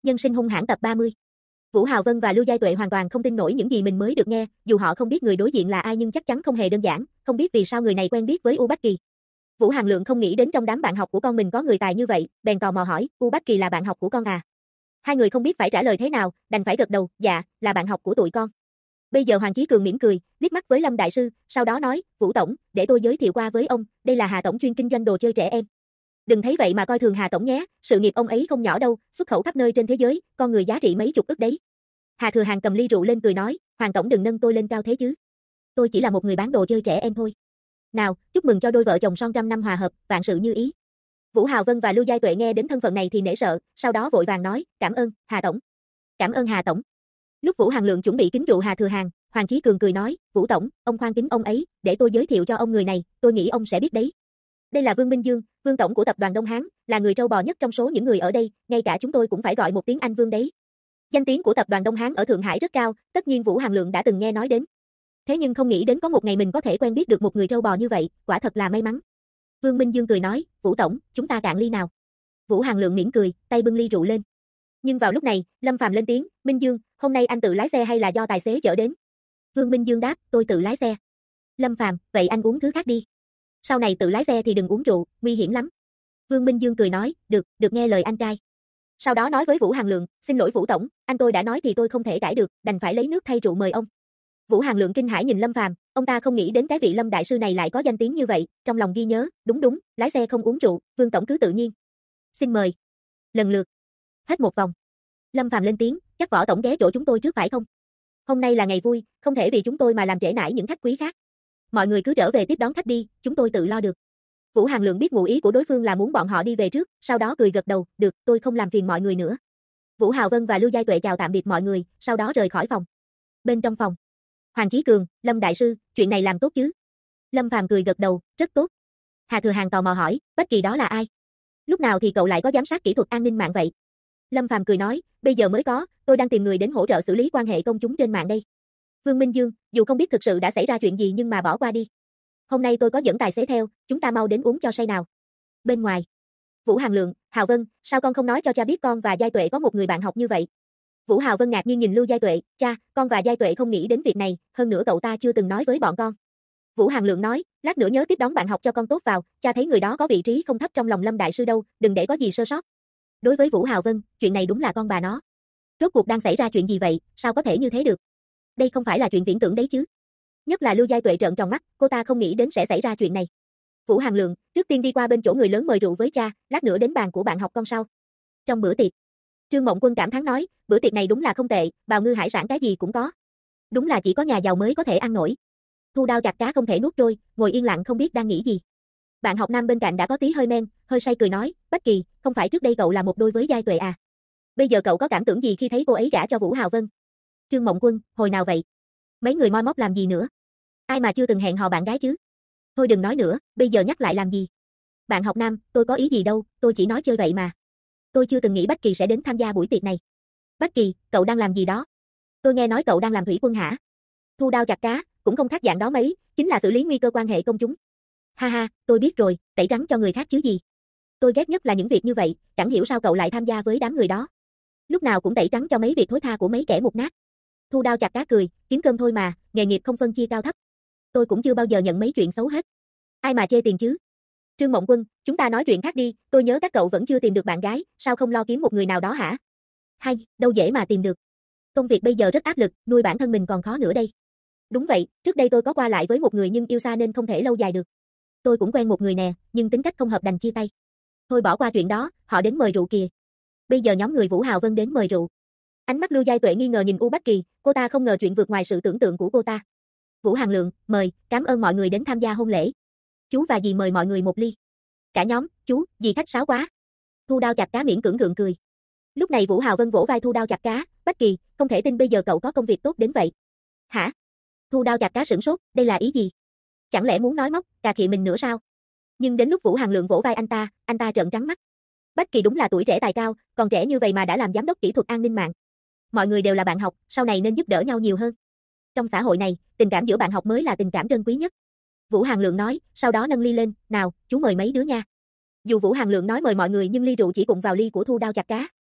Nhân sinh hung hãn tập 30. Vũ Hào Vân và Lưu Giai Tuệ hoàn toàn không tin nổi những gì mình mới được nghe, dù họ không biết người đối diện là ai nhưng chắc chắn không hề đơn giản, không biết vì sao người này quen biết với U Bách Kỳ. Vũ Hàn Lượng không nghĩ đến trong đám bạn học của con mình có người tài như vậy, bèn tò mò hỏi, U Bách Kỳ là bạn học của con à? Hai người không biết phải trả lời thế nào, đành phải gật đầu, dạ, là bạn học của tụi con. Bây giờ Hoàng Chí Cường mỉm cười, liếc mắt với Lâm Đại Sư, sau đó nói, Vũ Tổng, để tôi giới thiệu qua với ông, đây là Hà Tổng chuyên kinh doanh đồ chơi trẻ em. Đừng thấy vậy mà coi thường Hà Tổng nhé, sự nghiệp ông ấy không nhỏ đâu, xuất khẩu khắp nơi trên thế giới, con người giá trị mấy chục ức đấy. Hà Thừa Hàng cầm ly rượu lên cười nói, Hoàng Tổng đừng nâng tôi lên cao thế chứ. Tôi chỉ là một người bán đồ chơi trẻ em thôi. Nào, chúc mừng cho đôi vợ chồng son trăm năm hòa hợp, vạn sự như ý. Vũ Hào Vân và Lưu Giai Tuệ nghe đến thân phận này thì nể sợ, sau đó vội vàng nói, cảm ơn, Hà Tổng. Cảm ơn Hà Tổng. Lúc Vũ Hàn Lượng chuẩn bị kính rượu Hà Thừa Hàng, Hoàng Chí Cường cười nói, Vũ Tổng, ông khoan kính ông ấy, để tôi giới thiệu cho ông người này, tôi nghĩ ông sẽ biết đấy. Đây là Vương Minh Dương, Vương Tổng của tập đoàn Đông Hán, là người trâu bò nhất trong số những người ở đây, ngay cả chúng tôi cũng phải gọi một tiếng anh Vương đấy. Danh tiếng của tập đoàn Đông Hán ở Thượng Hải rất cao, tất nhiên Vũ Hàn Lượng đã từng nghe nói đến. Thế nhưng không nghĩ đến có một ngày mình có thể quen biết được một người trâu bò như vậy, quả thật là may mắn. Vương Minh Dương cười nói, Vũ Tổng, chúng ta cạn ly nào. Vũ Hàn Lượng mỉm cười, tay bưng ly rượu lên. Nhưng vào lúc này, Lâm Phàm lên tiếng, Minh Dương, hôm nay anh tự lái xe hay là do tài xế chở đến? Vương Minh Dương đáp, tôi tự lái xe. Lâm Phàm, vậy anh uống thứ khác đi. Sau này tự lái xe thì đừng uống rượu, nguy hiểm lắm. Vương Minh Dương cười nói, được nghe lời anh trai. Sau đó nói với Vũ Hàn Lượng, xin lỗi Vũ Tổng, anh tôi đã nói thì tôi không thể cãi được, đành phải lấy nước thay rượu mời ông. Vũ Hàn Lượng kinh hãi nhìn Lâm Phàm, ông ta không nghĩ đến cái vị Lâm Đại Sư này lại có danh tiếng như vậy, trong lòng ghi nhớ, đúng, lái xe không uống rượu, Vương Tổng cứ tự nhiên. Xin mời. Lần lượt. Hết một vòng. Lâm Phàm lên tiếng, chắc Võ Tổng ghé chỗ chúng tôi trước phải không? Hôm nay là ngày vui, không thể vì chúng tôi mà làm trễ nải những khách quý khác. Mọi người cứ trở về tiếp đón khách đi, chúng tôi tự lo được. Vũ Hàn Lượng biết ngụ ý của đối phương là muốn bọn họ đi về trước, sau đó cười gật đầu, được, tôi không làm phiền mọi người nữa. Vũ Hào Vân và Lưu Giai Tuệ chào tạm biệt mọi người, sau đó rời khỏi phòng. Bên trong phòng, Hoàng Chí Cường, Lâm Đại Sư, chuyện này làm tốt chứ? Lâm Phàm cười gật đầu, rất tốt. Hà Thừa Hàng tò mò hỏi, Bách Kỳ đó là ai? Lúc nào thì cậu lại có giám sát kỹ thuật an ninh mạng vậy? Lâm Phàm cười nói, bây giờ mới có, tôi đang tìm người đến hỗ trợ xử lý quan hệ công chúng trên mạng đây. Vương Minh Dương, dù không biết thực sự đã xảy ra chuyện gì nhưng mà bỏ qua đi. Hôm nay tôi có dẫn tài xế theo, chúng ta mau đến uống cho say nào. Bên ngoài, Vũ Hàn Lượng, Hào Vân, sao con không nói cho cha biết con và Giai Tuệ có một người bạn học như vậy? Vũ Hào Vân ngạc nhiên nhìn Lưu Giai Tuệ, cha, con và Giai Tuệ không nghĩ đến việc này, hơn nữa cậu ta chưa từng nói với bọn con. Vũ Hàn Lượng nói, lát nữa nhớ tiếp đón bạn học cho con tốt vào, cha thấy người đó có vị trí không thấp trong lòng Lâm Đại Sư đâu, đừng để có gì sơ sót. Đối với Vũ Hào Vân, chuyện này đúng là con bà nó. Rốt cuộc đang xảy ra chuyện gì vậy, sao có thể như thế được? Đây không phải là chuyện viễn tưởng đấy chứ. Nhất là Lưu Giai Tuệ trợn tròn mắt, cô ta không nghĩ đến sẽ xảy ra chuyện này. Vũ Hàn Lượng, trước tiên đi qua bên chỗ người lớn mời rượu với cha, lát nữa đến bàn của bạn học con sau. Trong bữa tiệc, Trương Mộng Quân cảm thán nói, bữa tiệc này đúng là không tệ, bào ngư hải sản cái gì cũng có. Đúng là chỉ có nhà giàu mới có thể ăn nổi. Thu Đao chặt cá không thể nuốt trôi, ngồi yên lặng không biết đang nghĩ gì. Bạn học nam bên cạnh đã có tí hơi men, hơi say cười nói, Bách Kỳ, không phải trước đây cậu là một đôi với Giai Tuệ à? Bây giờ cậu có cảm tưởng gì khi thấy cô ấy gả cho Vũ Hào Vân? Trương Mộng Quân, hồi nào vậy? Mấy người moi móc làm gì nữa? Ai mà chưa từng hẹn hò bạn gái chứ? Thôi đừng nói nữa, bây giờ nhắc lại làm gì? Bạn học nam, tôi có ý gì đâu, tôi chỉ nói chơi vậy mà. Tôi chưa từng nghĩ Bách Kỳ sẽ đến tham gia buổi tiệc này. Bách Kỳ, cậu đang làm gì đó? Tôi nghe nói cậu đang làm thủy quân hả? Thu Đao chặt cá, cũng không khác dạng đó mấy, chính là xử lý nguy cơ quan hệ công chúng. Ha ha, tôi biết rồi, tẩy trắng cho người khác chứ gì. Tôi ghét nhất là những việc như vậy, chẳng hiểu sao cậu lại tham gia với đám người đó. Lúc nào cũng tẩy trắng cho mấy việc thối tha của mấy kẻ mục nát. Thu Đao chặt cá cười, kiếm cơm thôi mà, nghề nghiệp không phân chia cao thấp. Tôi cũng chưa bao giờ nhận mấy chuyện xấu hết. Ai mà chê tiền chứ? Trương Mộng Quân, chúng ta nói chuyện khác đi, tôi nhớ các cậu vẫn chưa tìm được bạn gái, sao không lo kiếm một người nào đó hả? Hay, đâu dễ mà tìm được. Công việc bây giờ rất áp lực, nuôi bản thân mình còn khó nữa đây. Đúng vậy, trước đây tôi có qua lại với một người nhưng yêu xa nên không thể lâu dài được. Tôi cũng quen một người nè, nhưng tính cách không hợp đành chia tay. Thôi bỏ qua chuyện đó, họ đến mời rượu kìa. Bây giờ nhóm người Vũ Hào Vân đến mời rượu. Ánh mắt Lưu Giai Tuệ nghi ngờ nhìn U Bách Kỳ, cô ta không ngờ chuyện vượt ngoài sự tưởng tượng của cô ta. Vũ Hàn Lượng, mời, cảm ơn mọi người đến tham gia hôn lễ. Chú và dì mời mọi người một ly. Cả nhóm, chú, dì khách sáo quá. Thu Đao chặt cá miễn cưỡng gượng cười. Lúc này Vũ Hào Vân vỗ vai Thu Đao chặt cá, Bách Kỳ, không thể tin bây giờ cậu có công việc tốt đến vậy. Hả? Thu Đao chặt cá sửng sốt, đây là ý gì? Chẳng lẽ muốn nói móc, cà khịa mình nữa sao? Nhưng đến lúc Vũ Hàn Lượng vỗ vai anh ta trợn trắng mắt. Bách Kỳ đúng là tuổi trẻ tài cao, còn trẻ như vậy mà đã làm giám đốc kỹ thuật an ninh mạng. Mọi người đều là bạn học, sau này nên giúp đỡ nhau nhiều hơn. Trong xã hội này, tình cảm giữa bạn học mới là tình cảm trân quý nhất. Vũ Hàn Lượng nói, sau đó nâng ly lên, nào, chú mời mấy đứa nha. Dù Vũ Hàn Lượng nói mời mọi người nhưng ly rượu chỉ cùng vào ly của Thu Đao chặt cá.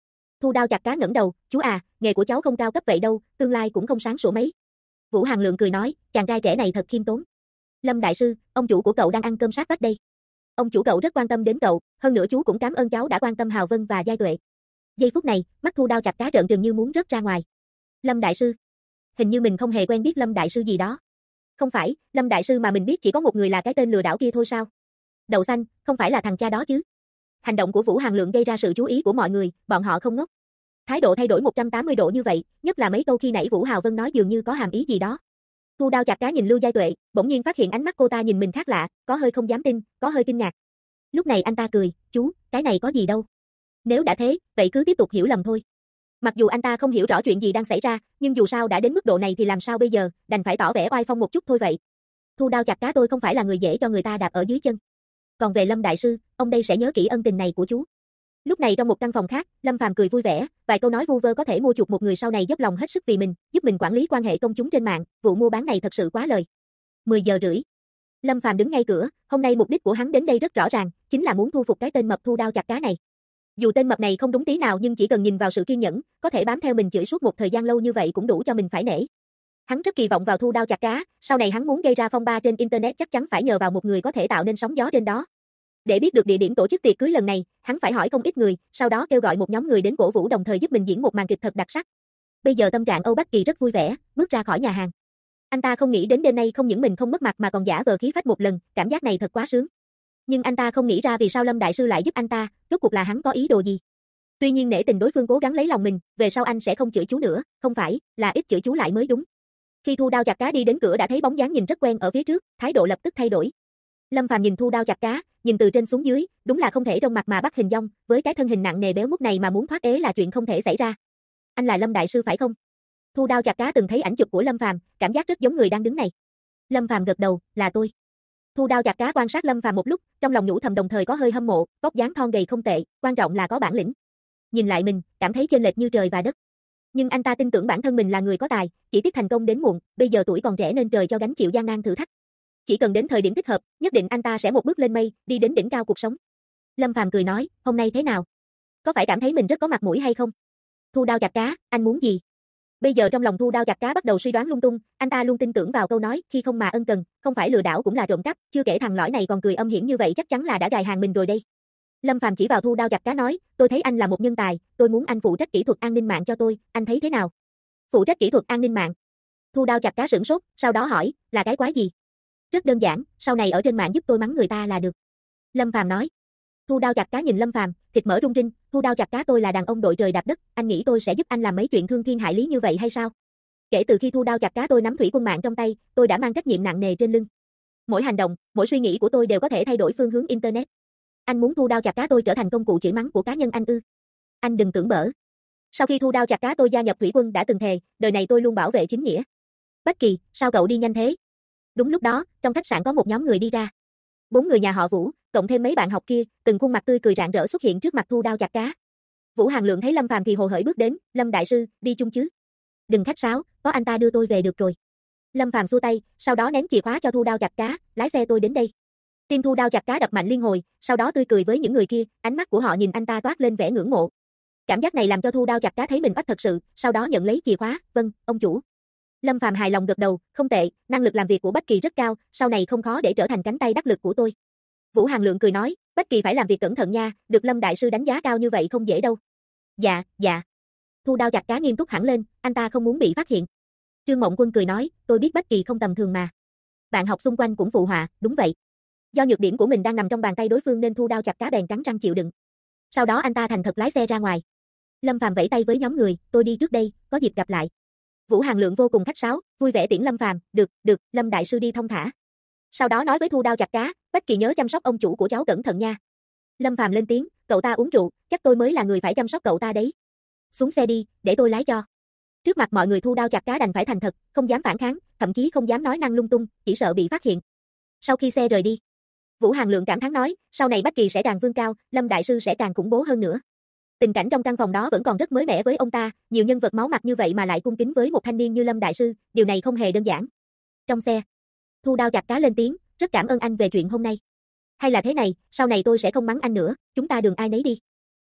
Thu Đao chặt cá ngẩng đầu, chú à, nghề của cháu không cao cấp vậy đâu, tương lai cũng không sáng sủa mấy. Vũ Hằng Lượng cười nói, chàng trai trẻ này thật khiêm tốn. Lâm đại sư, ông chủ của cậu đang ăn cơm sát vách đây. Ông chủ cậu rất quan tâm đến cậu, hơn nữa chú cũng cảm ơn cháu đã quan tâm Hào Vân và Giai Tuệ. Giây phút này, mắt Thu Đao chặt cá trợn trừng như muốn rớt ra ngoài. Lâm đại sư, hình như mình không hề quen biết Lâm đại sư gì đó. Không phải, Lâm đại sư mà mình biết chỉ có một người là cái tên lừa đảo kia thôi sao? Đậu xanh, không phải là thằng cha đó chứ? Hành động của Vũ Hằng Lượng gây ra sự chú ý của mọi người, bọn họ không ngốc. Thái độ thay đổi 180 độ như vậy, nhất là mấy câu khi nãy Vũ Hào Vân nói dường như có hàm ý gì đó. Thu Đao chặt cá nhìn Lưu Giai Tuệ, bỗng nhiên phát hiện ánh mắt cô ta nhìn mình khác lạ, có hơi không dám tin, có hơi kinh ngạc. Lúc này anh ta cười, chú, cái này có gì đâu. Nếu đã thế, vậy cứ tiếp tục hiểu lầm thôi. Mặc dù anh ta không hiểu rõ chuyện gì đang xảy ra, nhưng dù sao đã đến mức độ này thì làm sao bây giờ, đành phải tỏ vẻ oai phong một chút thôi vậy. Thu Đao chặt cá tôi không phải là người dễ cho người ta đạp ở dưới chân. Còn về Lâm đại sư, ông đây sẽ nhớ kỹ ân tình này của chú. Lúc này trong một căn phòng khác, Lâm Phàm cười vui vẻ, vài câu nói vu vơ có thể mua chuộc một người sau này dốc lòng hết sức vì mình, giúp mình quản lý quan hệ công chúng trên mạng, vụ mua bán này thật sự quá lời. 10 giờ rưỡi. Lâm Phàm đứng ngay cửa, hôm nay mục đích của hắn đến đây rất rõ ràng, chính là muốn thu phục cái tên mập Thu Đao chặt cá này. Dù tên mập này không đúng tí nào nhưng chỉ cần nhìn vào sự kiên nhẫn, có thể bám theo mình chửi suốt một thời gian lâu như vậy cũng đủ cho mình phải nể. Hắn rất kỳ vọng vào Thu Đao chặt cá, sau này hắn muốn gây ra phong ba trên internet chắc chắn phải nhờ vào một người có thể tạo nên sóng gió trên đó. Để biết được địa điểm tổ chức tiệc cưới lần này, hắn phải hỏi không ít người, sau đó kêu gọi một nhóm người đến cổ vũ đồng thời giúp mình diễn một màn kịch thật đặc sắc. Bây giờ tâm trạng Âu Bách Kỳ rất vui vẻ, bước ra khỏi nhà hàng. Anh ta không nghĩ đến đêm nay không những mình không mất mặt mà còn giả vờ khí phách một lần, cảm giác này thật quá sướng. Nhưng anh ta không nghĩ ra vì sao Lâm đại sư lại giúp anh ta, rốt cuộc là hắn có ý đồ gì. Tuy nhiên nể tình đối phương cố gắng lấy lòng mình, về sau anh sẽ không chửi chú nữa, không phải, là ít chửi chú lại mới đúng. Khi Thu Đao chặt cá đi đến cửa đã thấy bóng dáng nhìn rất quen ở phía trước, thái độ lập tức thay đổi. Lâm Phàm nhìn Thu Đao chặt cá, nhìn từ trên xuống dưới, đúng là không thể trong mặt mà bắt hình dong, với cái thân hình nặng nề béo mút này mà muốn thoát ế là chuyện không thể xảy ra. Anh là Lâm đại sư phải không? Thu Đao chặt cá từng thấy ảnh chụp của Lâm Phàm, cảm giác rất giống người đang đứng này. Lâm Phàm gật đầu, là tôi. Thu Đao chặt cá quan sát Lâm Phàm một lúc, trong lòng nhủ thầm đồng thời có hơi hâm mộ, vóc dáng thon gầy không tệ, quan trọng là có bản lĩnh. Nhìn lại mình, cảm thấy chênh lệch như trời và đất. Nhưng anh ta tin tưởng bản thân mình là người có tài, chỉ tiếc thành công đến muộn, bây giờ tuổi còn trẻ nên trời cho gánh chịu gian nan thử thách. Chỉ cần đến thời điểm thích hợp, nhất định anh ta sẽ một bước lên mây, đi đến đỉnh cao cuộc sống. Lâm Phàm cười nói, hôm nay thế nào? Có phải cảm thấy mình rất có mặt mũi hay không? Thu Đao chặt cá, anh muốn gì? Bây giờ trong lòng Thu Đao chặt cá bắt đầu suy đoán lung tung, anh ta luôn tin tưởng vào câu nói, khi không mà ân cần, không phải lừa đảo cũng là trộm cắp, chưa kể thằng lõi này còn cười âm hiểm như vậy chắc chắn là đã gài hàng mình rồi đây. Lâm Phàm chỉ vào Thu Đao chặt cá nói, tôi thấy anh là một nhân tài, tôi muốn anh phụ trách kỹ thuật an ninh mạng cho tôi, anh thấy thế nào? Phụ trách kỹ thuật an ninh mạng? Thu Đao chặt cá sửng sốt, sau đó hỏi, là cái quái gì? Rất đơn giản, sau này ở trên mạng giúp tôi mắng người ta là được. Lâm Phàm nói. Thu Đao chặt cá nhìn Lâm Phàm, thịt mỡ rung rinh, Thu Đao chặt cá tôi là đàn ông đội trời đạp đất, anh nghĩ tôi sẽ giúp anh làm mấy chuyện thương thiên hại lý như vậy hay sao? Kể từ khi Thu Đao chặt cá tôi nắm thủy quân mạng trong tay, tôi đã mang trách nhiệm nặng nề trên lưng. Mỗi hành động, mỗi suy nghĩ của tôi đều có thể thay đổi phương hướng internet. Anh muốn Thu Đao chặt cá tôi trở thành công cụ chửi mắng của cá nhân anh ư? Anh đừng tưởng bở. Sau khi Thu Đao chặt cá tôi gia nhập thủy quân đã từng thề, đời này tôi luôn bảo vệ chính nghĩa. Bách Kỳ, sao cậu đi nhanh thế? Đúng lúc đó, trong khách sạn có một nhóm người đi ra. 4 người nhà họ Vũ, cộng thêm mấy bạn học kia, từng khuôn mặt tươi cười rạng rỡ xuất hiện trước mặt Thu Đao chặt cá. Vũ Hằng Lượng thấy Lâm Phàm thì hồ hởi bước đến, Lâm đại sư, đi chung chứ? Đừng khách sáo, có anh ta đưa tôi về được rồi. Lâm Phàm xua tay, sau đó ném chìa khóa cho Thu Đao chặt cá, lái xe tôi đến đây. Tim Thu Đao chặt cá đập mạnh liên hồi, sau đó tươi cười với những người kia, ánh mắt của họ nhìn anh ta toát lên vẻ ngưỡng mộ. Cảm giác này làm cho Thu Đao chặt cá thấy mình oách thật sự, sau đó nhận lấy chìa khóa, vâng, ông chủ. Lâm Phàm hài lòng gật đầu, không tệ, năng lực làm việc của Bách Kỳ rất cao, sau này không khó để trở thành cánh tay đắc lực của tôi. Vũ Hằng Lượng cười nói, Bách Kỳ phải làm việc cẩn thận nha, được Lâm đại sư đánh giá cao như vậy không dễ đâu. Dạ, dạ. Thu Đao chặt cá nghiêm túc hẳn lên, anh ta không muốn bị phát hiện. Trương Mộng Quân cười nói, tôi biết Bách Kỳ không tầm thường mà. Bạn học xung quanh cũng phụ họa, đúng vậy. Do nhược điểm của mình đang nằm trong bàn tay đối phương nên Thu Đao chặt cá bèn cắn răng chịu đựng. Sau đó anh ta thành thật lái xe ra ngoài. Lâm Phàm vẫy tay với nhóm người, tôi đi trước đây, có dịp gặp lại. Vũ Hằng Lượng vô cùng khách sáo, vui vẻ tiễn Lâm Phàm, được, Lâm đại sư đi thong thả. Sau đó nói với Thu Đao chặt cá, Bách Kỳ nhớ chăm sóc ông chủ của cháu cẩn thận nha. Lâm Phàm lên tiếng, cậu ta uống rượu, chắc tôi mới là người phải chăm sóc cậu ta đấy. Xuống xe đi, để tôi lái cho. Trước mặt mọi người Thu Đao chặt cá đành phải thành thật, không dám phản kháng, thậm chí không dám nói năng lung tung, chỉ sợ bị phát hiện. Sau khi xe rời đi, Vũ Hằng Lượng cảm thán nói, sau này Bách Kỳ sẽ càng vươn cao, Lâm đại sư sẽ càng khủng bố hơn nữa. Tình cảnh trong căn phòng đó vẫn còn rất mới mẻ với ông ta, nhiều nhân vật máu mặt như vậy mà lại cung kính với một thanh niên như Lâm đại sư, điều này không hề đơn giản. Trong xe, Thu Đao chặt cá lên tiếng, rất cảm ơn anh về chuyện hôm nay. Hay là thế này, sau này tôi sẽ không mắng anh nữa, chúng ta đường ai nấy đi.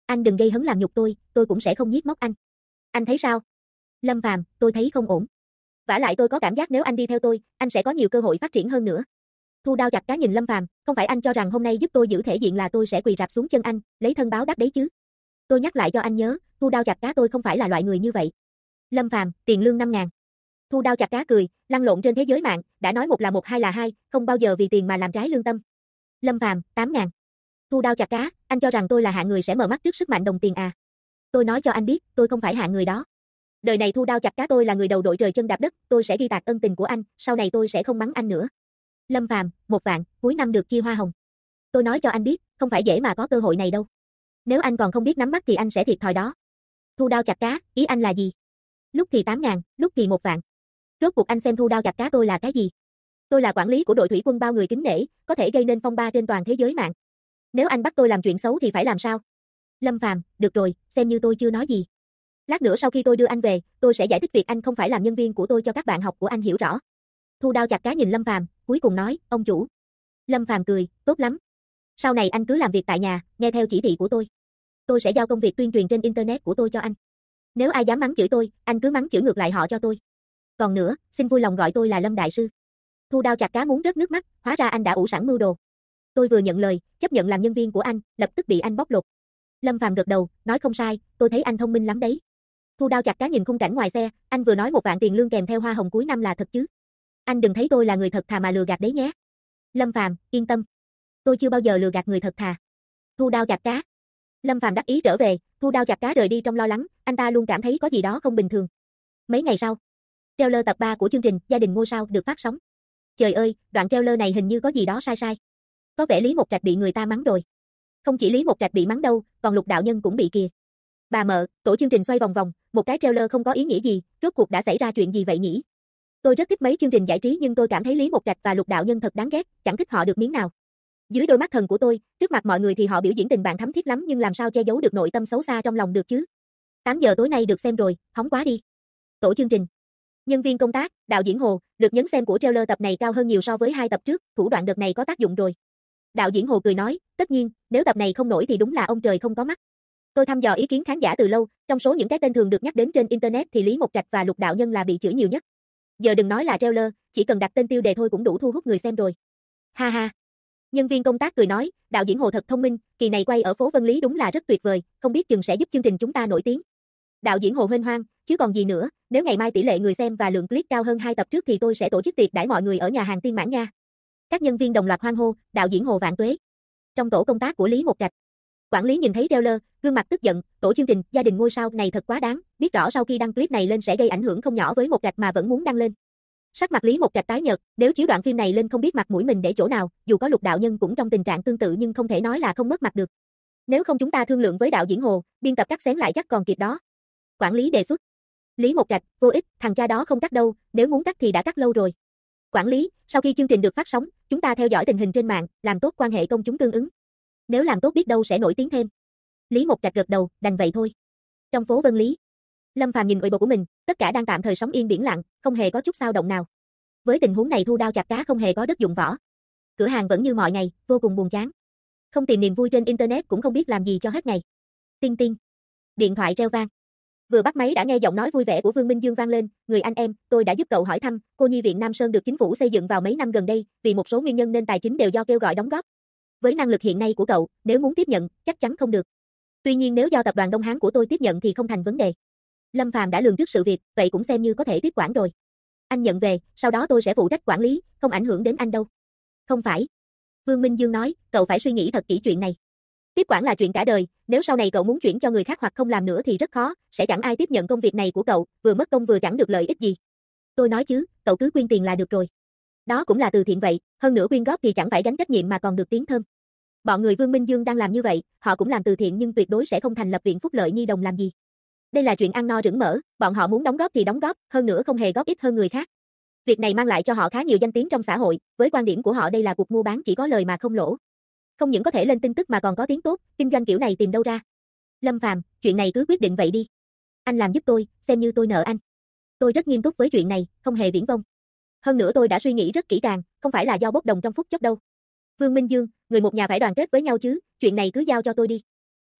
Anh đừng gây hấn làm nhục tôi cũng sẽ không giết móc anh. Anh thấy sao? Lâm Phàm, tôi thấy không ổn. Vả lại tôi có cảm giác nếu anh đi theo tôi, anh sẽ có nhiều cơ hội phát triển hơn nữa. Thu Đao chặt cá nhìn Lâm Phàm, không phải anh cho rằng hôm nay giúp tôi giữ thể diện là tôi sẽ quỳ rạp xuống chân anh, lấy thân báo đáp đấy chứ. Tôi nhắc lại cho anh nhớ, Thu Đao chặt cá tôi không phải là loại người như vậy. Lâm Phàm, tiền lương 5.000. Thu Đao chặt cá cười, lăn lộn trên thế giới mạng, đã nói một là một, hai là hai, không bao giờ vì tiền mà làm trái lương tâm. Lâm Phàm, 8.000. Thu Đao chặt cá, anh cho rằng tôi là hạng người sẽ mở mắt trước sức mạnh đồng tiền à? Tôi nói cho anh biết, tôi không phải hạng người đó. Đời này Thu Đao chặt cá tôi là người đầu đội trời chân đạp đất, tôi sẽ ghi tạc ân tình của anh, sau này tôi sẽ không mắng anh nữa. Lâm Phàm, 1 vạn, cuối năm được chia hoa hồng. Tôi nói cho anh biết, không phải dễ mà có cơ hội này đâu. Nếu anh còn không biết nắm bắt thì anh sẽ thiệt thòi đó. Thu Đao chặt cá, ý anh là gì? Lúc thì 8.000, lúc thì 1 vạn. Rốt cuộc anh xem Thu Đao chặt cá tôi là cái gì? Tôi là quản lý của đội thủy quân bao người kính nể, có thể gây nên phong ba trên toàn thế giới mạng. Nếu anh bắt tôi làm chuyện xấu thì phải làm sao? Lâm Phàm, được rồi, xem như tôi chưa nói gì. Lát nữa sau khi tôi đưa anh về, tôi sẽ giải thích việc anh không phải làm nhân viên của tôi cho các bạn học của anh hiểu rõ. Thu Đao chặt cá nhìn Lâm Phàm, cuối cùng nói, ông chủ. Lâm Phàm cười, tốt lắm. Sau này anh cứ làm việc tại nhà, nghe theo chỉ thị của tôi. Tôi sẽ giao công việc tuyên truyền trên internet của tôi cho anh. Nếu ai dám mắng chửi tôi, anh cứ mắng chửi ngược lại họ cho tôi. Còn nữa, xin vui lòng gọi tôi là Lâm đại sư. Thu Đao chặt cá muốn rớt nước mắt, hóa ra anh đã ủ sẵn mưu đồ. Tôi vừa nhận lời, chấp nhận làm nhân viên của anh, lập tức bị anh bóc lột. Lâm Phàm gật đầu, nói không sai, tôi thấy anh thông minh lắm đấy. Thu Đao chặt cá nhìn khung cảnh ngoài xe, anh vừa nói 1 vạn tiền lương kèm theo hoa hồng cuối năm là thật chứ? Anh đừng thấy tôi là người thật thà mà lừa gạt đấy nhé. Lâm Phàm, yên tâm. Tôi chưa bao giờ lừa gạt người thật thà. Thu Đao chặt cá. Lâm Phàm đắc ý trở về, Thu Đao chặt cá rời đi trong lo lắng, anh ta luôn cảm thấy có gì đó không bình thường. Mấy ngày sau, trailer tập 3 của chương trình Gia đình ngôi sao được phát sóng. Trời ơi, đoạn trailer này hình như có gì đó sai sai. Có vẻ Lý Mộc Trạch bị người ta mắng rồi. Không chỉ Lý Mộc Trạch bị mắng đâu, còn Lục Đạo Nhân cũng bị kìa. Bà mợ, tổ chương trình xoay vòng vòng, một cái trailer không có ý nghĩa gì, rốt cuộc đã xảy ra chuyện gì vậy nhỉ? Tôi rất thích mấy chương trình giải trí nhưng tôi cảm thấy Lý Mộc Trạch và Lục Đạo Nhân thật đáng ghét, chẳng thích họ được miếng nào. Dưới đôi mắt thần của tôi, trước mặt mọi người thì họ biểu diễn tình bạn thắm thiết lắm nhưng làm sao che giấu được nội tâm xấu xa trong lòng được chứ? 8 giờ tối nay được xem rồi, hóng quá đi. Tổ chương trình, nhân viên công tác, đạo diễn Hồ, lượt nhấn xem của trailer tập này cao hơn nhiều so với 2 tập trước, thủ đoạn đợt này có tác dụng rồi. Đạo diễn Hồ cười nói, tất nhiên, nếu tập này không nổi thì đúng là ông trời không có mắt. Tôi thăm dò ý kiến khán giả từ lâu, trong số những cái tên thường được nhắc đến trên internet thì Lý Mộc Trạch và Lục Đạo Nhân là bị chửi nhiều nhất. Giờ đừng nói là trailer, chỉ cần đặt tên tiêu đề thôi cũng đủ thu hút người xem rồi. Ha ha. Nhân viên công tác cười nói, đạo diễn Hồ thật thông minh, kỳ này quay ở phố Vân Lý đúng là rất tuyệt vời, không biết chừng sẽ giúp chương trình chúng ta nổi tiếng. Đạo diễn Hồ hênh hoang, chứ còn gì nữa, nếu ngày mai tỷ lệ người xem và lượng click cao hơn 2 tập trước thì tôi sẽ tổ chức tiệc đãi mọi người ở nhà hàng Tiên Mãn nha. Các nhân viên đồng loạt hoan hô, đạo diễn Hồ vạn tuế. Trong tổ công tác của Lý Mộc Trạch, quản lý nhìn thấy trailer, gương mặt tức giận, tổ chương trình Gia đình ngôi sao này thật quá đáng, biết rõ sau khi đăng clip này lên sẽ gây ảnh hưởng không nhỏ với Mộc Trạch mà vẫn muốn đăng lên. Sắc mặt Lý Mộc Trạch tái nhợt, nếu chiếu đoạn phim này lên không biết mặt mũi mình để chỗ nào, dù có Lục Đạo Nhân cũng trong tình trạng tương tự nhưng không thể nói là không mất mặt được. Nếu không chúng ta thương lượng với đạo diễn Hồ, biên tập cắt xén lại chắc còn kịp đó. Quản lý đề xuất. Lý Mộc Trạch, vô ích, thằng cha đó không cắt đâu, nếu muốn cắt thì đã cắt lâu rồi. Quản lý, sau khi chương trình được phát sóng, chúng ta theo dõi tình hình trên mạng, làm tốt quan hệ công chúng tương ứng. Nếu làm tốt biết đâu sẽ nổi tiếng thêm. Lý Mộc Trạch gật đầu, đành vậy thôi. Trong phố Vân Lý, Lâm Phàm nhìn Weibo của mình, tất cả đang tạm thời sóng yên biển lặng, không hề có chút xao động nào. Với tình huống này Thu Đao chặt cá không hề có đất dụng võ. Cửa hàng vẫn như mọi ngày, vô cùng buồn chán. Không tìm niềm vui trên internet cũng không biết làm gì cho hết ngày. Tinh tinh. Điện thoại reo vang. Vừa bắt máy đã nghe giọng nói vui vẻ của Vương Minh Dương vang lên, người anh em, tôi đã giúp cậu hỏi thăm, cô nhi viện Nam Sơn được chính phủ xây dựng vào mấy năm gần đây, vì một số nguyên nhân nên tài chính đều do kêu gọi đóng góp. Với năng lực hiện nay của cậu, nếu muốn tiếp nhận, chắc chắn không được. Tuy nhiên nếu do tập đoàn Đông Hán của tôi tiếp nhận thì không thành vấn đề. Lâm Phàm đã lường trước sự việc, vậy cũng xem như có thể tiếp quản rồi. Anh nhận về, sau đó tôi sẽ phụ trách quản lý, không ảnh hưởng đến anh đâu. Không phải. Vương Minh Dương nói, cậu phải suy nghĩ thật kỹ chuyện này. Tiếp quản là chuyện cả đời, nếu sau này cậu muốn chuyển cho người khác hoặc không làm nữa thì rất khó, sẽ chẳng ai tiếp nhận công việc này của cậu, vừa mất công vừa chẳng được lợi ích gì. Tôi nói chứ, cậu cứ quyên tiền là được rồi. Đó cũng là từ thiện vậy, hơn nữa quyên góp thì chẳng phải gánh trách nhiệm mà còn được tiếng thơm. Bọn người Vương Minh Dương đang làm như vậy, họ cũng làm từ thiện nhưng tuyệt đối sẽ không thành lập viện phúc lợi nhi đồng làm gì. Đây là chuyện ăn no rửng mỡ, bọn họ muốn đóng góp thì đóng góp, hơn nữa không hề góp ít hơn người khác. Việc này mang lại cho họ khá nhiều danh tiếng trong xã hội, với quan điểm của họ đây là cuộc mua bán chỉ có lời mà không lỗ. Không những có thể lên tin tức mà còn có tiếng tốt, kinh doanh kiểu này tìm đâu ra. Lâm Phàm, chuyện này cứ quyết định vậy đi. Anh làm giúp tôi, xem như tôi nợ anh. Tôi rất nghiêm túc với chuyện này, không hề viển vông. Hơn nữa tôi đã suy nghĩ rất kỹ càng, không phải là do bốc đồng trong phút chốc đâu. Vương Minh Dương, người một nhà phải đoàn kết với nhau chứ, chuyện này cứ giao cho tôi đi.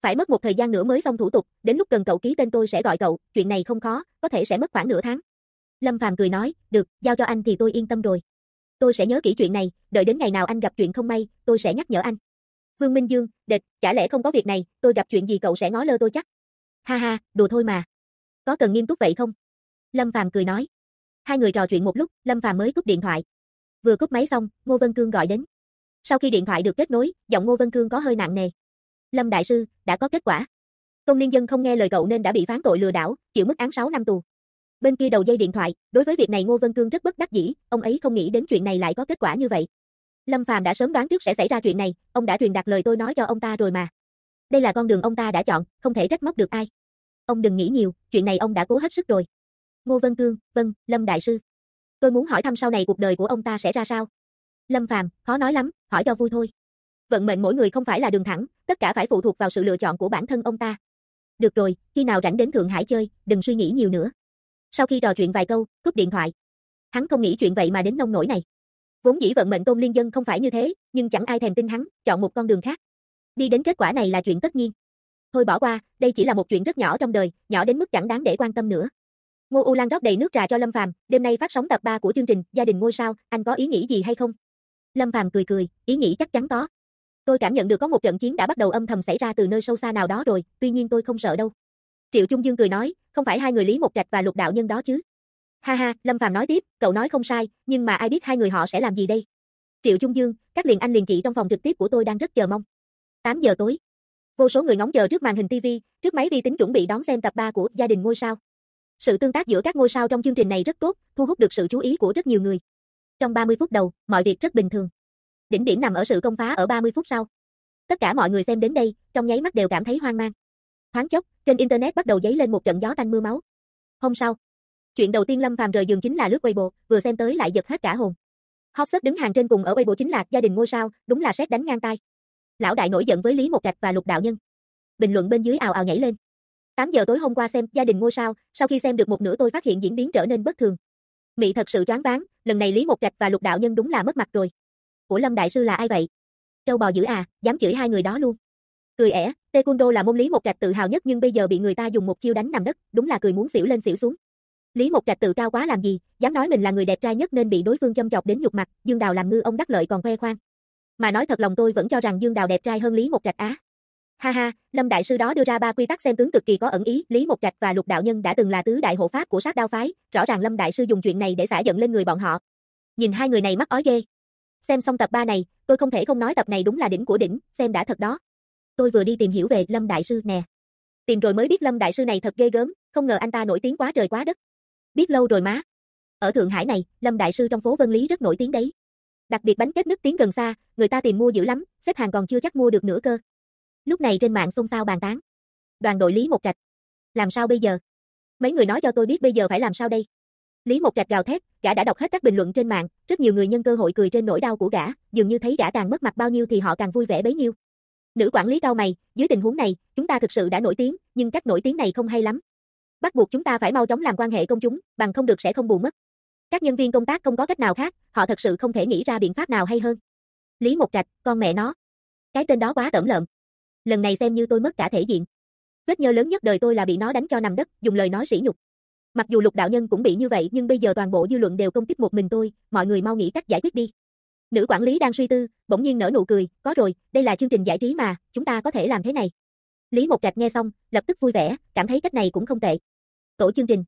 Phải mất một thời gian nữa mới xong thủ tục, đến lúc cần cậu ký tên tôi sẽ gọi cậu, chuyện này không khó, có thể sẽ mất khoảng nửa tháng. Lâm Phàm cười nói, được, giao cho anh thì tôi yên tâm rồi. Tôi sẽ nhớ kỹ chuyện này, đợi đến ngày nào anh gặp chuyện không may, tôi sẽ nhắc nhở anh. Vương Minh Dương, đệt, chả lẽ không có việc này, tôi gặp chuyện gì cậu sẽ ngó lơ tôi chắc. Ha ha, đùa thôi mà. Có cần nghiêm túc vậy không? Lâm Phàm cười nói. Hai người trò chuyện một lúc, Lâm Phàm mới cúp điện thoại. Vừa cúp máy xong, Ngô Vân Cương gọi đến. Sau khi điện thoại được kết nối, giọng Ngô Vân Cương có hơi nặng nề. Lâm đại sư, đã có kết quả. Công Liên Dân không nghe lời cậu nên đã bị phán tội lừa đảo, chịu mức án 6 năm tù. Bên kia đầu dây điện thoại, đối với việc này Ngô Vân Cương rất bất đắc dĩ, ông ấy không nghĩ đến chuyện này lại có kết quả như vậy. Lâm Phàm đã sớm đoán trước sẽ xảy ra chuyện này, ông đã truyền đạt lời tôi nói cho ông ta rồi mà. Đây là con đường ông ta đã chọn, không thể trách móc được ai. Ông đừng nghĩ nhiều, chuyện này ông đã cố hết sức rồi. Ngô Vân Cương, vâng, Lâm đại sư. Tôi muốn hỏi thăm sau này cuộc đời của ông ta sẽ ra sao. Lâm Phàm, khó nói lắm, hỏi cho vui thôi. Vận mệnh mỗi người không phải là đường thẳng, tất cả phải phụ thuộc vào sự lựa chọn của bản thân ông ta. Được rồi, khi nào rảnh đến Thượng Hải chơi, đừng suy nghĩ nhiều nữa. Sau khi trò chuyện vài câu, cúp điện thoại. Hắn không nghĩ chuyện vậy mà đến nông nỗi này. Vốn dĩ vận mệnh Tôn Liên Dân không phải như thế, nhưng chẳng ai thèm tin hắn, chọn một con đường khác. Đi đến kết quả này là chuyện tất nhiên. Thôi bỏ qua, đây chỉ là một chuyện rất nhỏ trong đời, nhỏ đến mức chẳng đáng để quan tâm nữa. Ngô U Lan rót đầy nước trà cho Lâm Phàm, đêm nay phát sóng tập 3 của chương trình Gia đình ngôi sao, anh có ý nghĩ gì hay không? Lâm Phàm cười cười, ý nghĩ chắc chắn có. Tôi cảm nhận được có một trận chiến đã bắt đầu âm thầm xảy ra từ nơi sâu xa nào đó rồi, tuy nhiên tôi không sợ đâu. Triệu Trung Dương cười nói, không phải hai người Lý Mộc Trạch và Lục Đạo Nhân đó chứ? Ha ha, Lâm Phàm nói tiếp, cậu nói không sai, nhưng mà ai biết hai người họ sẽ làm gì đây? Triệu Trung Dương, các liền anh liền chị trong phòng trực tiếp của tôi đang rất chờ mong. 8 giờ tối. Vô số người ngóng chờ trước màn hình TV, trước máy vi tính chuẩn bị đón xem tập 3 của Gia đình ngôi sao. Sự tương tác giữa các ngôi sao trong chương trình này rất tốt, thu hút được sự chú ý của rất nhiều người. Trong 30 phút đầu, mọi việc rất bình thường. Đỉnh điểm nằm ở sự công phá ở 30 phút sau. Tất cả mọi người xem đến đây, trong nháy mắt đều cảm thấy hoang mang. Thoáng chốc, trên internet bắt đầu dấy lên một trận gió tanh mưa máu. Hôm sau, chuyện đầu tiên Lâm Phàm rời giường chính là lướt Weibo, vừa xem tới lại giật hết cả hồn. Hot search đứng hàng trên cùng ở Weibo chính là Gia đình ngôi sao, đúng là sét đánh ngang tai. Lão đại nổi giận với Lý Mộc Trạch và Lục Đạo Nhân. Bình luận bên dưới ào ào nhảy lên. 8 giờ tối hôm qua xem Gia đình ngôi sao, sau khi xem được một nửa tôi phát hiện diễn biến trở nên bất thường. Mị thật sự choáng váng, lần này Lý Mộc Trạch và Lục Đạo Nhân đúng là mất mặt rồi. Ủa Lâm đại sư là ai vậy? Trâu bò dữ à, dám chửi hai người đó luôn. Cười ẻ, Taekwondo là môn Lý Mộc Trạch tự hào nhất nhưng bây giờ bị người ta dùng một chiêu đánh nằm đất, đúng là cười muốn xỉu lên xỉu xuống. Lý Mộc Trạch tự cao quá làm gì, dám nói mình là người đẹp trai nhất nên bị đối phương châm chọc đến nhục mặt, Dương Đào làm ngư ông đắc lợi còn khoe khoang. Mà nói thật lòng tôi vẫn cho rằng Dương Đào đẹp trai hơn Lý Mộc Trạch á. Ha ha, Lâm đại sư đó đưa ra 3 quy tắc xem tướng cực kỳ có ẩn ý, Lý Mộc Trạch và Lục Đạo Nhân đã từng là tứ đại hộ pháp của Sát Đao phái, rõ ràng Lâm đại sư dùng chuyện này để xả giận lên người bọn họ. Nhìn hai người này mắc ói ghê. Xem xong tập 3 này, tôi không thể không nói tập này đúng là đỉnh của đỉnh, xem đã thật đó. Tôi vừa đi tìm hiểu về Lâm đại sư nè. Tìm rồi mới biết Lâm đại sư này thật ghê gớm, không ngờ anh ta nổi tiếng quá trời quá đất. Biết lâu rồi má. Ở Thượng Hải này, Lâm đại sư trong phố Vân Lý rất nổi tiếng đấy. Đặc biệt bánh kết nức tiếng gần xa, người ta tìm mua dữ lắm, xếp hàng còn chưa chắc mua được nữa cơ. Lúc này trên mạng xôn xao bàn tán. Đoàn đội Lý Mộc Trạch. Làm sao bây giờ? Mấy người nói cho tôi biết bây giờ phải làm sao đây? Lý Mộc Trạch gào thét, gã đã đọc hết các bình luận trên mạng, rất nhiều người nhân cơ hội cười trên nỗi đau của gã, dường như thấy gã càng mất mặt bao nhiêu thì họ càng vui vẻ bấy nhiêu. Nữ quản lý cau mày, dưới tình huống này, chúng ta thực sự đã nổi tiếng, nhưng cách nổi tiếng này không hay lắm. Bắt buộc chúng ta phải mau chóng làm quan hệ công chúng, bằng không được sẽ không bù mất. Các nhân viên công tác không có cách nào khác, họ thật sự không thể nghĩ ra biện pháp nào hay hơn. Lý Mộc Trạch, con mẹ nó. Cái tên đó quá tởm lợm. Lần này xem như tôi mất cả thể diện. Vết nhơ lớn nhất đời tôi là bị nó đánh cho nằm đất, dùng lời nói sỉ nhục. Mặc dù Lục Đạo Nhân cũng bị như vậy nhưng bây giờ toàn bộ dư luận đều công kích một mình tôi, mọi người mau nghĩ cách giải quyết đi. Nữ quản lý đang suy tư, bỗng nhiên nở nụ cười, có rồi, đây là chương trình giải trí mà, chúng ta có thể làm thế này. Lý Mộc Trạch nghe xong, lập tức vui vẻ, cảm thấy cách này cũng không tệ. Tổ chương trình.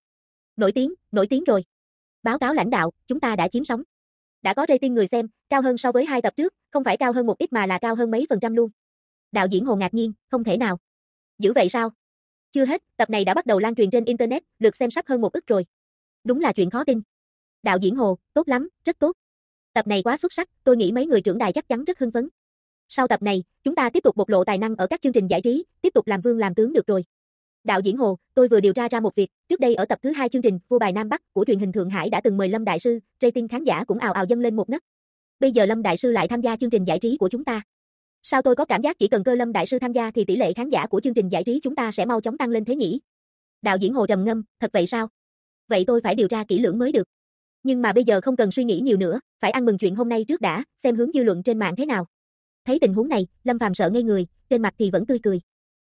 Nổi tiếng rồi. Báo cáo lãnh đạo, chúng ta đã chiếm sóng. Đã có rating người xem, cao hơn so với 2 tập trước, không phải cao hơn một ít mà là cao hơn mấy % luôn. Đạo diễn Hồ ngạc nhiên, không thể nào. Dữ vậy sao? Chưa hết, tập này đã bắt đầu lan truyền trên internet, lượt xem sắp hơn 1 ức rồi. Đúng là chuyện khó tin. Đạo diễn Hồ, tốt lắm, rất tốt. Tập này quá xuất sắc, tôi nghĩ mấy người trưởng đài chắc chắn rất hưng phấn. Sau tập này, chúng ta tiếp tục bộc lộ tài năng ở các chương trình giải trí, tiếp tục làm vương làm tướng được rồi. Đạo diễn Hồ, tôi vừa điều tra ra một việc, trước đây ở tập thứ 2 chương trình Vua bài Nam Bắc của truyền hình Thượng Hải đã từng mời Lâm đại sư, rating khán giả cũng ào ào dâng lên một nấc. Bây giờ Lâm đại sư lại tham gia chương trình giải trí của chúng ta. Sao tôi có cảm giác chỉ cần cơ Lâm đại sư tham gia thì tỷ lệ khán giả của chương trình giải trí chúng ta sẽ mau chóng tăng lên thế nhỉ? Đạo diễn Hồ trầm ngâm, thật vậy sao? Vậy tôi phải điều tra kỹ lưỡng mới được. Nhưng mà bây giờ không cần suy nghĩ nhiều nữa, phải ăn mừng chuyện hôm nay trước đã, xem hướng dư luận trên mạng thế nào. Thấy tình huống này, Lâm Phàm sợ ngây người, trên mặt thì vẫn tươi cười.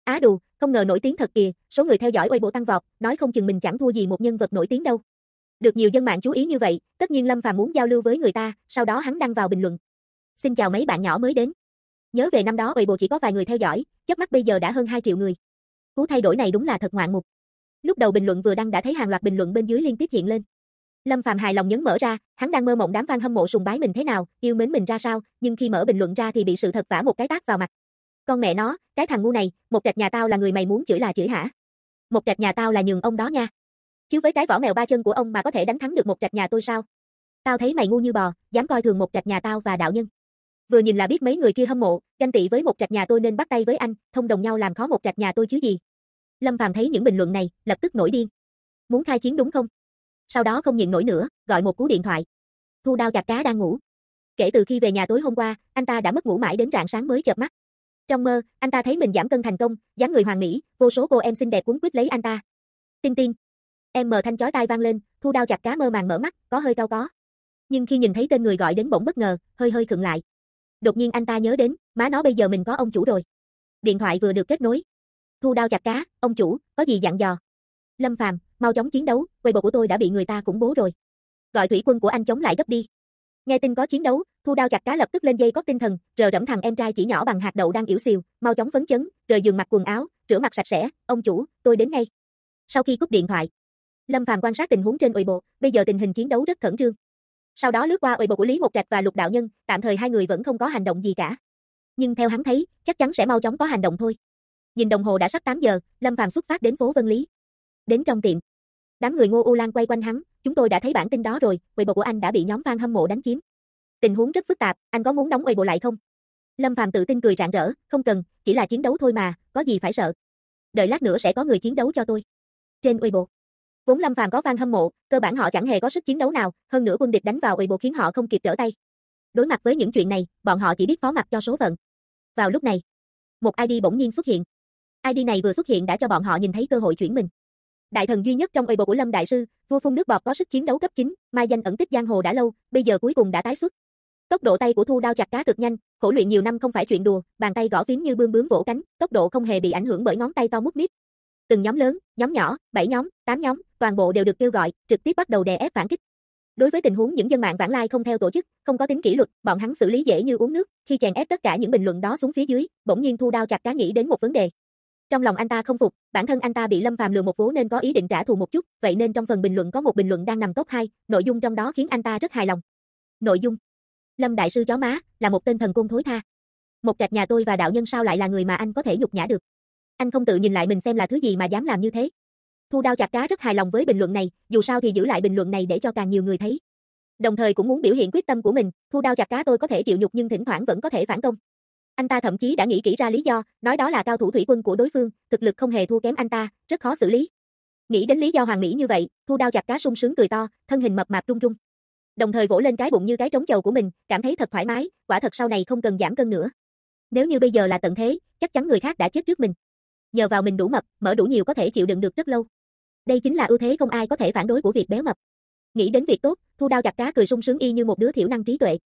Á đù, không ngờ nổi tiếng thật kìa, số người theo dõi Weibo tăng vọt, nói không chừng mình chẳng thua gì một nhân vật nổi tiếng đâu. Được nhiều dân mạng chú ý như vậy, tất nhiên Lâm Phàm muốn giao lưu với người ta, sau đó hắn đăng vào bình luận. Xin chào mấy bạn nhỏ mới đến. Nhớ về năm đó Weibo chỉ có vài người theo dõi, chớp mắt bây giờ đã hơn 2 triệu người. Cú thay đổi này đúng là thật ngoạn mục. Lúc đầu bình luận vừa đăng đã thấy hàng loạt bình luận bên dưới liên tiếp hiện lên. Lâm Phàm hài lòng nhấn mở ra, hắn đang mơ mộng đám fan hâm mộ sùng bái mình thế nào, yêu mến mình ra sao, nhưng khi mở bình luận ra thì bị sự thật vả một cái tát vào mặt. Con mẹ nó, cái thằng ngu này, một trạch nhà tao là người mày muốn chửi là chửi hả? Một trạch nhà tao là nhường ông đó nha. Chứ với cái võ mèo ba chân của ông mà có thể đánh thắng được một trạch nhà tôi sao? Tao thấy mày ngu như bò, dám coi thường một trạch nhà tao và đạo nhân. Vừa nhìn là biết mấy người kia hâm mộ, ganh tị với một trạch nhà tôi nên bắt tay với anh, thông đồng nhau làm khó một trạch nhà tôi chứ gì. Lâm Phàm thấy những bình luận này, lập tức nổi điên. Muốn khai chiến đúng không? Sau đó không nhịn nổi nữa, gọi một cú điện thoại. Thu Đao chặt cá đang ngủ. Kể từ khi về nhà tối hôm qua, anh ta đã mất ngủ mãi đến rạng sáng mới chợp mắt. Trong mơ, anh ta thấy mình giảm cân thành công, dáng người hoàn mỹ, vô số cô em xinh đẹp cuốn quýt lấy anh ta. Tinh Tiên. Em mờ thanh chói tai vang lên, Thu Đao chặt cá mơ màng mở mắt, có hơi cau có. Nhưng khi nhìn thấy tên người gọi đến bỗng bất ngờ, hơi khựng lại. Đột nhiên anh ta nhớ đến, má nó bây giờ mình có ông chủ rồi. Điện thoại vừa được kết nối. Thu Đao chặt cá, ông chủ, có gì dặn dò? Lâm Phàm, mau chóng chiến đấu, Weibo của tôi đã bị người ta khủng bố rồi. Gọi thủy quân của anh chống lại gấp đi. Nghe tin có chiến đấu, Thu Đao chặt cá lập tức lên dây cót tinh thần, rờ rẫm thằng em trai chỉ nhỏ bằng hạt đậu đang ỉu xìu, mau chóng phấn chấn, rời giường mặc quần áo, rửa mặt sạch sẽ, ông chủ, tôi đến ngay. Sau khi cúp điện thoại, Lâm Phàm quan sát tình huống trên Weibo, bây giờ tình hình chiến đấu rất khẩn trương. Sau đó lướt qua Weibo của Lý Một Trạch và Lục Đạo Nhân, tạm thời hai người vẫn không có hành động gì cả. Nhưng theo hắn thấy, chắc chắn sẽ mau chóng có hành động thôi. Nhìn đồng hồ đã sắp 8 giờ, Lâm Phàm xuất phát đến phố Vân Lý. Đến trong tiệm, đám người Ngô U Lan quay quanh hắn, chúng tôi đã thấy bản tin đó rồi, Weibo của anh đã bị nhóm fan hâm mộ đánh chiếm. Tình huống rất phức tạp, anh có muốn đóng Weibo lại không? Lâm Phàm tự tin cười rạng rỡ, không cần, chỉ là chiến đấu thôi mà, có gì phải sợ. Đợi lát nữa sẽ có người chiến đấu cho tôi. Trên Weibo, vốn Lâm Phàm có fan hâm mộ, cơ bản họ chẳng hề có sức chiến đấu nào, hơn nữa quân địch đánh vào Weibo khiến họ không kịp trở tay. Đối mặt với những chuyện này, bọn họ chỉ biết phó mặc cho số phận. Vào lúc này, một ID bỗng nhiên xuất hiện. ID này vừa xuất hiện đã cho bọn họ nhìn thấy cơ hội chuyển mình. Đại thần duy nhất trong Weibo của Lâm đại sư, vua phun nước bọt có sức chiến đấu cấp 9, mai danh ẩn tích giang hồ đã lâu, bây giờ cuối cùng đã tái xuất. Tốc độ tay của Thu Đao chặt cá cực nhanh, khổ luyện nhiều năm không phải chuyện đùa, bàn tay gõ phím như bươm bướm vỗ cánh, tốc độ không hề bị ảnh hưởng bởi ngón tay to mút míp. Từng nhóm lớn, nhóm nhỏ, 7 nhóm, 8 nhóm, toàn bộ đều được kêu gọi, trực tiếp bắt đầu đè ép phản kích. Đối với tình huống những dân mạng vãng lai không theo tổ chức, không có tính kỷ luật, bọn hắn xử lý dễ như uống nước, khi chèn ép tất cả những bình luận đó xuống phía dưới, bỗng nhiên Thu Đao chặt cá nghĩ đến một vấn đề. Trong lòng anh ta không phục, bản thân anh ta bị Lâm Phàm lừa một vố nên có ý định trả thù một chút, vậy nên trong phần bình luận có một bình luận đang nằm top 2, nội dung trong đó khiến anh ta rất hài lòng. Nội dung: Lâm đại sư chó má, là một tên thần côn thối tha. Một trạch nhà tôi và đạo nhân sao lại là người mà anh có thể nhục nhã được? Anh không tự nhìn lại mình xem là thứ gì mà dám làm như thế? Thu Đao chặt cá rất hài lòng với bình luận này, dù sao thì giữ lại bình luận này để cho càng nhiều người thấy. Đồng thời cũng muốn biểu hiện quyết tâm của mình, Thu Đao chặt cá tôi có thể chịu nhục nhưng thỉnh thoảng vẫn có thể phản công. Anh ta thậm chí đã nghĩ kỹ ra lý do, nói đó là cao thủ thủy quân của đối phương, thực lực không hề thua kém anh ta, rất khó xử lý. Nghĩ đến lý do hoàn mỹ như vậy, Thu Đao chặt cá sung sướng cười to, thân hình mập mạp rung rung. Đồng thời vỗ lên cái bụng như cái trống chầu của mình, cảm thấy thật thoải mái, quả thật sau này không cần giảm cân nữa. Nếu như bây giờ là tận thế, chắc chắn người khác đã chết trước mình. Nhờ vào mình đủ mập, mỡ đủ nhiều có thể chịu đựng được rất lâu. Đây chính là ưu thế không ai có thể phản đối của việc béo mập. Nghĩ đến việc tốt, Thu Đao chặt cá cười sung sướng y như một đứa thiểu năng trí tuệ.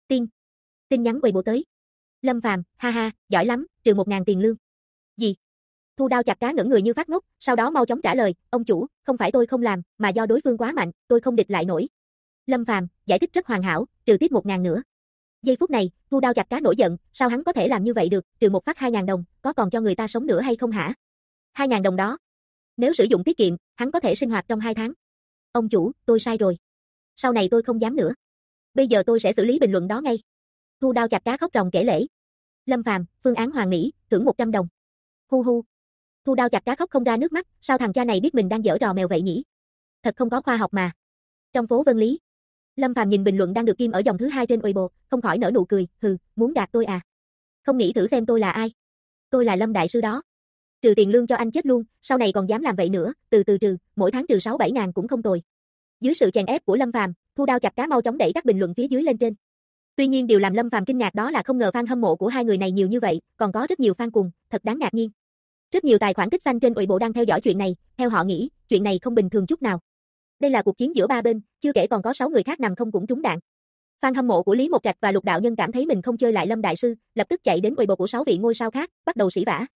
Tin nhắn Weibo tới. Lâm Phàm, ha ha, giỏi lắm, trừ 1.000 tiền lương. Gì? Thu Đao chặt cá ngẩn người như phát ngốc, sau đó mau chóng trả lời, ông chủ, không phải tôi không làm, mà do đối phương quá mạnh, tôi không địch lại nổi. Lâm Phàm, giải thích rất hoàn hảo, trừ tiếp 1.000 nữa. Giây phút này, Thu Đao chặt cá nổi giận, sao hắn có thể làm như vậy được, trừ một phát 2.000 đồng, có còn cho người ta sống nữa hay không hả? 2.000 đồng đó, nếu sử dụng tiết kiệm, hắn có thể sinh hoạt trong 2 tháng. Ông chủ, tôi sai rồi. Sau này tôi không dám nữa. Bây giờ tôi sẽ xử lý bình luận đó ngay. Thu Đao chặt cá khóc ròng kể lể. Lâm Phàm, phương án hoàn mỹ, thưởng 100 đồng. Hu hu. Thu Đao chặt cá khóc không ra nước mắt, sao thằng cha này biết mình đang giở trò mèo vậy nhỉ? Thật không có khoa học mà. Trong phố Vân Lý, Lâm Phàm nhìn bình luận đang được kim ở dòng thứ 2 trên Weibo, không khỏi nở nụ cười, hừ, muốn gạt tôi à? Không nghĩ thử xem tôi là ai? Tôi là Lâm đại sư đó. Trừ tiền lương cho anh chết luôn, sau này còn dám làm vậy nữa, từ từ trừ, mỗi tháng trừ 6-7 ngàn cũng không tồi. Dưới sự chèn ép của Lâm Phàm, Thu Đao chặt cá mau chóng đẩy các bình luận phía dưới lên trên. Tuy nhiên điều làm Lâm Phàm kinh ngạc đó là không ngờ fan hâm mộ của hai người này nhiều như vậy, còn có rất nhiều fan cùng, thật đáng ngạc nhiên. Rất nhiều tài khoản tích xanh trên Weibo đang theo dõi chuyện này, theo họ nghĩ, chuyện này không bình thường chút nào. Đây là cuộc chiến giữa ba bên, chưa kể còn có 6 người khác nằm không cũng trúng đạn. Fan hâm mộ của Lý Một Trạch và Lục Đạo Nhân cảm thấy mình không chơi lại Lâm đại sư, lập tức chạy đến Weibo của 6 vị ngôi sao khác, bắt đầu sỉ vả.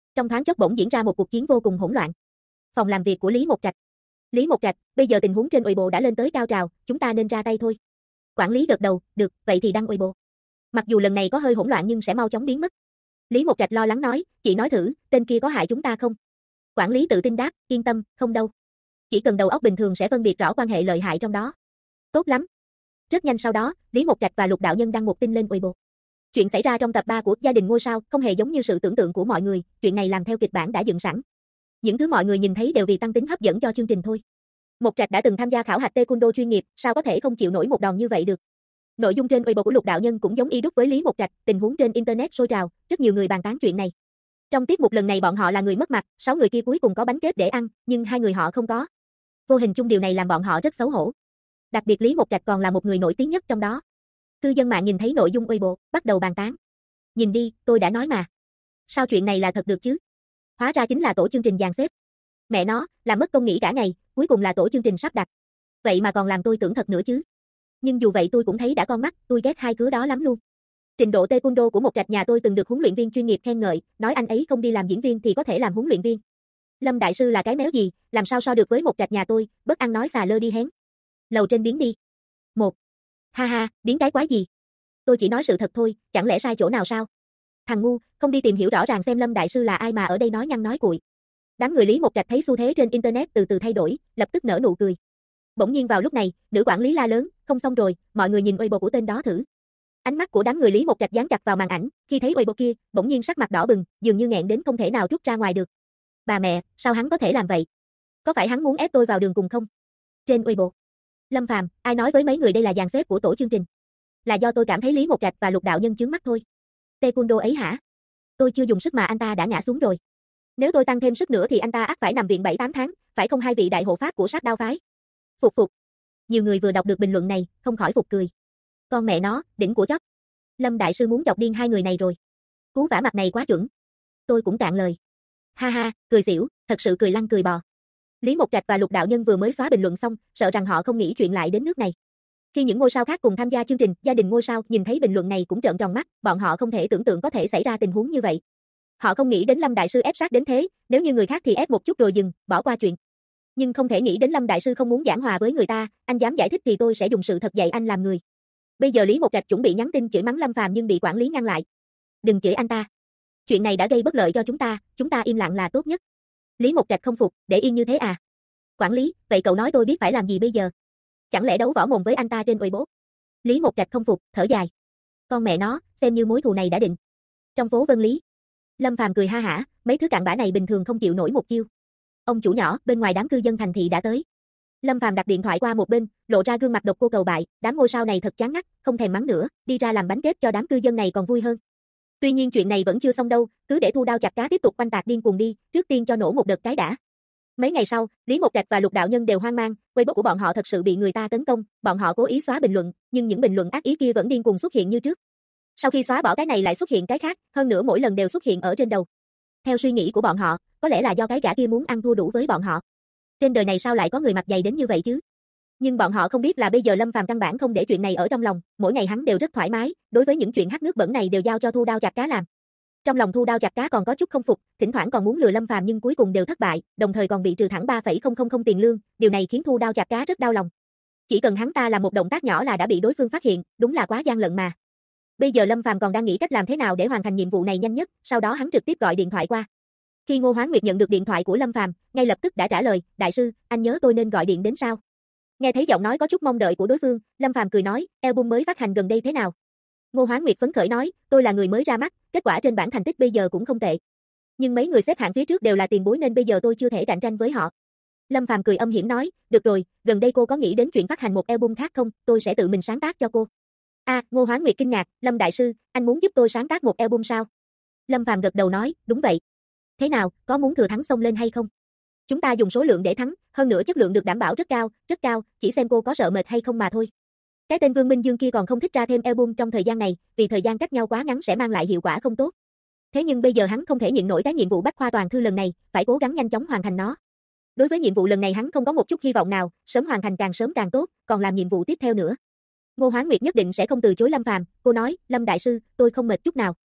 Trong thoáng chốc bỗng diễn ra một cuộc chiến vô cùng hỗn loạn. Phòng làm việc của Lý Mộc Trạch. Lý Mộc Trạch, bây giờ tình huống trên Weibo đã lên tới cao trào, chúng ta nên ra tay thôi. Quản lý gật đầu, được, vậy thì đăng Weibo. Mặc dù lần này có hơi hỗn loạn nhưng sẽ mau chóng biến mất. Lý Mộc Trạch lo lắng nói, chị nói thử, tên kia có hại chúng ta không? Quản lý tự tin đáp, yên tâm, không đâu. Chỉ cần đầu óc bình thường sẽ phân biệt rõ quan hệ lợi hại trong đó. Tốt lắm. Rất nhanh sau đó, Lý Mộc Trạch và Lục Đạo Nhân đăng một tin lên Weibo. Chuyện xảy ra trong tập 3 của Gia đình ngôi sao không hề giống như sự tưởng tượng của mọi người, chuyện này làm theo kịch bản đã dựng sẵn. Những thứ mọi người nhìn thấy đều vì tăng tính hấp dẫn cho chương trình thôi. Mộc Trạch đã từng tham gia khảo hạch taekwondo chuyên nghiệp, sao có thể không chịu nổi một đòn như vậy được. Nội dung trên Weibo của Lục Đạo Nhân cũng giống y đúc với Lý Mộc Trạch, tình huống trên internet sôi trào, rất nhiều người bàn tán chuyện này. Trong tiết mục lần này bọn họ là người mất mặt, 6 người kia cuối cùng có bánh kếp để ăn, nhưng 2 người họ không có. Vô hình chung điều này làm bọn họ rất xấu hổ. Đặc biệt Lý Mộc Trạch còn là một người nổi tiếng nhất trong đó. Cư dân mạng nhìn thấy nội dung Weibo, bắt đầu bàn tán. Nhìn đi, tôi đã nói mà. Sao chuyện này là thật được chứ? Hóa ra chính là tổ chương trình dàn xếp. Mẹ nó, làm mất công nghỉ cả ngày, cuối cùng là tổ chương trình sắp đặt. Vậy mà còn làm tôi tưởng thật nữa chứ. Nhưng dù vậy tôi cũng thấy đã con mắt, tôi ghét hai đứa đó lắm luôn. Trình độ taekwondo của Mộc Trạch nhà tôi từng được huấn luyện viên chuyên nghiệp khen ngợi, nói anh ấy không đi làm diễn viên thì có thể làm huấn luyện viên. Lâm đại sư là cái méo gì, làm sao so được với Mộc Trạch nhà tôi, bất ăn nói xà lơ đi hén. Lầu trên biến đi. Một. Ha ha, biến cái quái gì? Tôi chỉ nói sự thật thôi, chẳng lẽ sai chỗ nào sao? Thằng ngu, không đi tìm hiểu rõ ràng xem Lâm đại sư là ai mà ở đây nói nhăng nói cuội. Đám người Lý Mộc Trạch thấy xu thế trên internet từ từ thay đổi, lập tức nở nụ cười. Bỗng nhiên vào lúc này, nữ quản lý la lớn, không xong rồi, mọi người nhìn Weibo của tên đó thử. Ánh mắt của đám người Lý Mộc Trạch dán chặt vào màn ảnh, khi thấy Weibo kia, bỗng nhiên sắc mặt đỏ bừng, dường như nghẹn đến không thể nào rút ra ngoài được. Bà mẹ, sao hắn có thể làm vậy? Có phải hắn muốn ép tôi vào đường cùng không? Trên Weibo. Lâm Phàm, ai nói với mấy người đây là dàn xếp của tổ chương trình? Là do tôi cảm thấy Lý Mộc Trạch và Lục Đạo Nhân chướng mắt thôi. Taekwondo ấy hả? Tôi chưa dùng sức mà anh ta đã ngã xuống rồi. Nếu tôi tăng thêm sức nữa thì anh ta ắt phải nằm viện 7-8 tháng, phải không hai vị đại hộ pháp của Sát Đao phái? Phục phục. Nhiều người vừa đọc được bình luận này, không khỏi phục cười. Con mẹ nó, đỉnh của chóp. Lâm đại sư muốn chọc điên hai người này rồi. Cú vả mặt này quá chuẩn. Tôi cũng cạn lời. Ha ha, cười xỉu, thật sự cười lăn cười bò. Lý Mộc Trạch và Lục Đạo Nhân vừa mới xóa bình luận xong, sợ rằng họ không nghĩ chuyện lại đến nước này. Khi những ngôi sao khác cùng tham gia chương trình, gia đình ngôi sao nhìn thấy bình luận này cũng trợn tròn mắt, bọn họ không thể tưởng tượng có thể xảy ra tình huống như vậy. Họ không nghĩ đến Lâm đại sư ép sát đến thế, nếu như người khác thì ép một chút rồi dừng, bỏ qua chuyện. Nhưng không thể nghĩ đến Lâm đại sư không muốn giảng hòa với người ta, anh dám giải thích thì tôi sẽ dùng sự thật dạy anh làm người. Bây giờ Lý Mộc Trạch chuẩn bị nhắn tin chửi mắng Lâm Phàm nhưng bị quản lý ngăn lại. Đừng chửi anh ta. Chuyện này đã gây bất lợi cho chúng ta im lặng là tốt nhất. Lý Mộc Trạch không phục, để yên như thế à? Quản lý, vậy cậu nói tôi biết phải làm gì bây giờ? Chẳng lẽ đấu võ mồm với anh ta trên Weibo? Lý Mộc Trạch không phục, thở dài. Con mẹ nó, xem như mối thù này đã định. Trong phố Vân Lý, Lâm Phàm cười ha hả, mấy thứ cặn bã này bình thường không chịu nổi một chiêu. Ông chủ nhỏ, bên ngoài đám cư dân thành thị đã tới. Lâm Phàm đặt điện thoại qua một bên, lộ ra gương mặt độc cô cầu bại, đám ngôi sao này thật chán ngắt, không thèm mắng nữa, đi ra làm bánh kếp cho đám cư dân này còn vui hơn. Tuy nhiên chuyện này vẫn chưa xong đâu, cứ để Thu Đao Chặt Cá tiếp tục oanh tạc điên cuồng đi, trước tiên cho nổ một đợt cái đã. Mấy ngày sau, Lý Mộc Trạch và Lục Đạo Nhân đều hoang mang, Weibo của bọn họ thật sự bị người ta tấn công, bọn họ cố ý xóa bình luận, nhưng những bình luận ác ý kia vẫn điên cuồng xuất hiện như trước. Sau khi xóa bỏ cái này lại xuất hiện cái khác, hơn nữa mỗi lần đều xuất hiện ở trên đầu. Theo suy nghĩ của bọn họ, có lẽ là do cái gã kia muốn ăn thua đủ với bọn họ. Trên đời này sao lại có người mặt dày đến như vậy chứ? Nhưng bọn họ không biết là bây giờ Lâm Phàm căn bản không để chuyện này ở trong lòng, mỗi ngày hắn đều rất thoải mái, đối với những chuyện hắc nước bẩn này đều giao cho Thu Đao Chặt Cá làm. Trong lòng Thu Đao Chặt Cá còn có chút không phục, thỉnh thoảng còn muốn lừa Lâm Phàm nhưng cuối cùng đều thất bại, đồng thời còn bị trừ thẳng 3,000 tiền lương, điều này khiến Thu Đao Chặt Cá rất đau lòng. Chỉ cần hắn ta làm một động tác nhỏ là đã bị đối phương phát hiện, đúng là quá gian lận mà. Bây giờ Lâm Phàm còn đang nghĩ cách làm thế nào để hoàn thành nhiệm vụ này nhanh nhất, sau đó hắn trực tiếp gọi điện thoại qua. Khi Ngô Hoán Nguyệt nhận được điện thoại của Lâm Phàm, ngay lập tức đã trả lời, đại sư, anh nhớ tôi nên gọi điện đến sao? Nghe thấy giọng nói có chút mong đợi của đối phương, Lâm Phàm cười nói, album mới phát hành gần đây thế nào? Ngô Hoán Nguyệt phấn khởi nói, tôi là người mới ra mắt, kết quả trên bảng thành tích bây giờ cũng không tệ. Nhưng mấy người xếp hạng phía trước đều là tiền bối nên bây giờ tôi chưa thể cạnh tranh với họ. Lâm Phàm cười âm hiểm nói, được rồi, gần đây cô có nghĩ đến chuyện phát hành một album khác không, tôi sẽ tự mình sáng tác cho cô. Ngô Hoán Nguyệt kinh ngạc, Lâm đại sư, anh muốn giúp tôi sáng tác một album sao? Lâm Phàm gật đầu nói, đúng vậy. Thế nào, có muốn thừa thắng xông lên hay không? Chúng ta dùng số lượng để thắng, hơn nữa chất lượng được đảm bảo rất cao, chỉ xem cô có sợ mệt hay không mà thôi. Cái tên Vương Minh Dương kia còn không thích ra thêm album trong thời gian này, vì thời gian cách nhau quá ngắn sẽ mang lại hiệu quả không tốt. Thế nhưng bây giờ hắn không thể nhịn nổi cái nhiệm vụ bách khoa toàn thư lần này, phải cố gắng nhanh chóng hoàn thành nó. Đối với nhiệm vụ lần này hắn không có một chút hy vọng nào, sớm hoàn thành càng sớm càng tốt, còn làm nhiệm vụ tiếp theo nữa. Ngô Hoán Nguyệt nhất định sẽ không từ chối Lâm Phàm, cô nói, Lâm đại sư, tôi không mệt chút nào.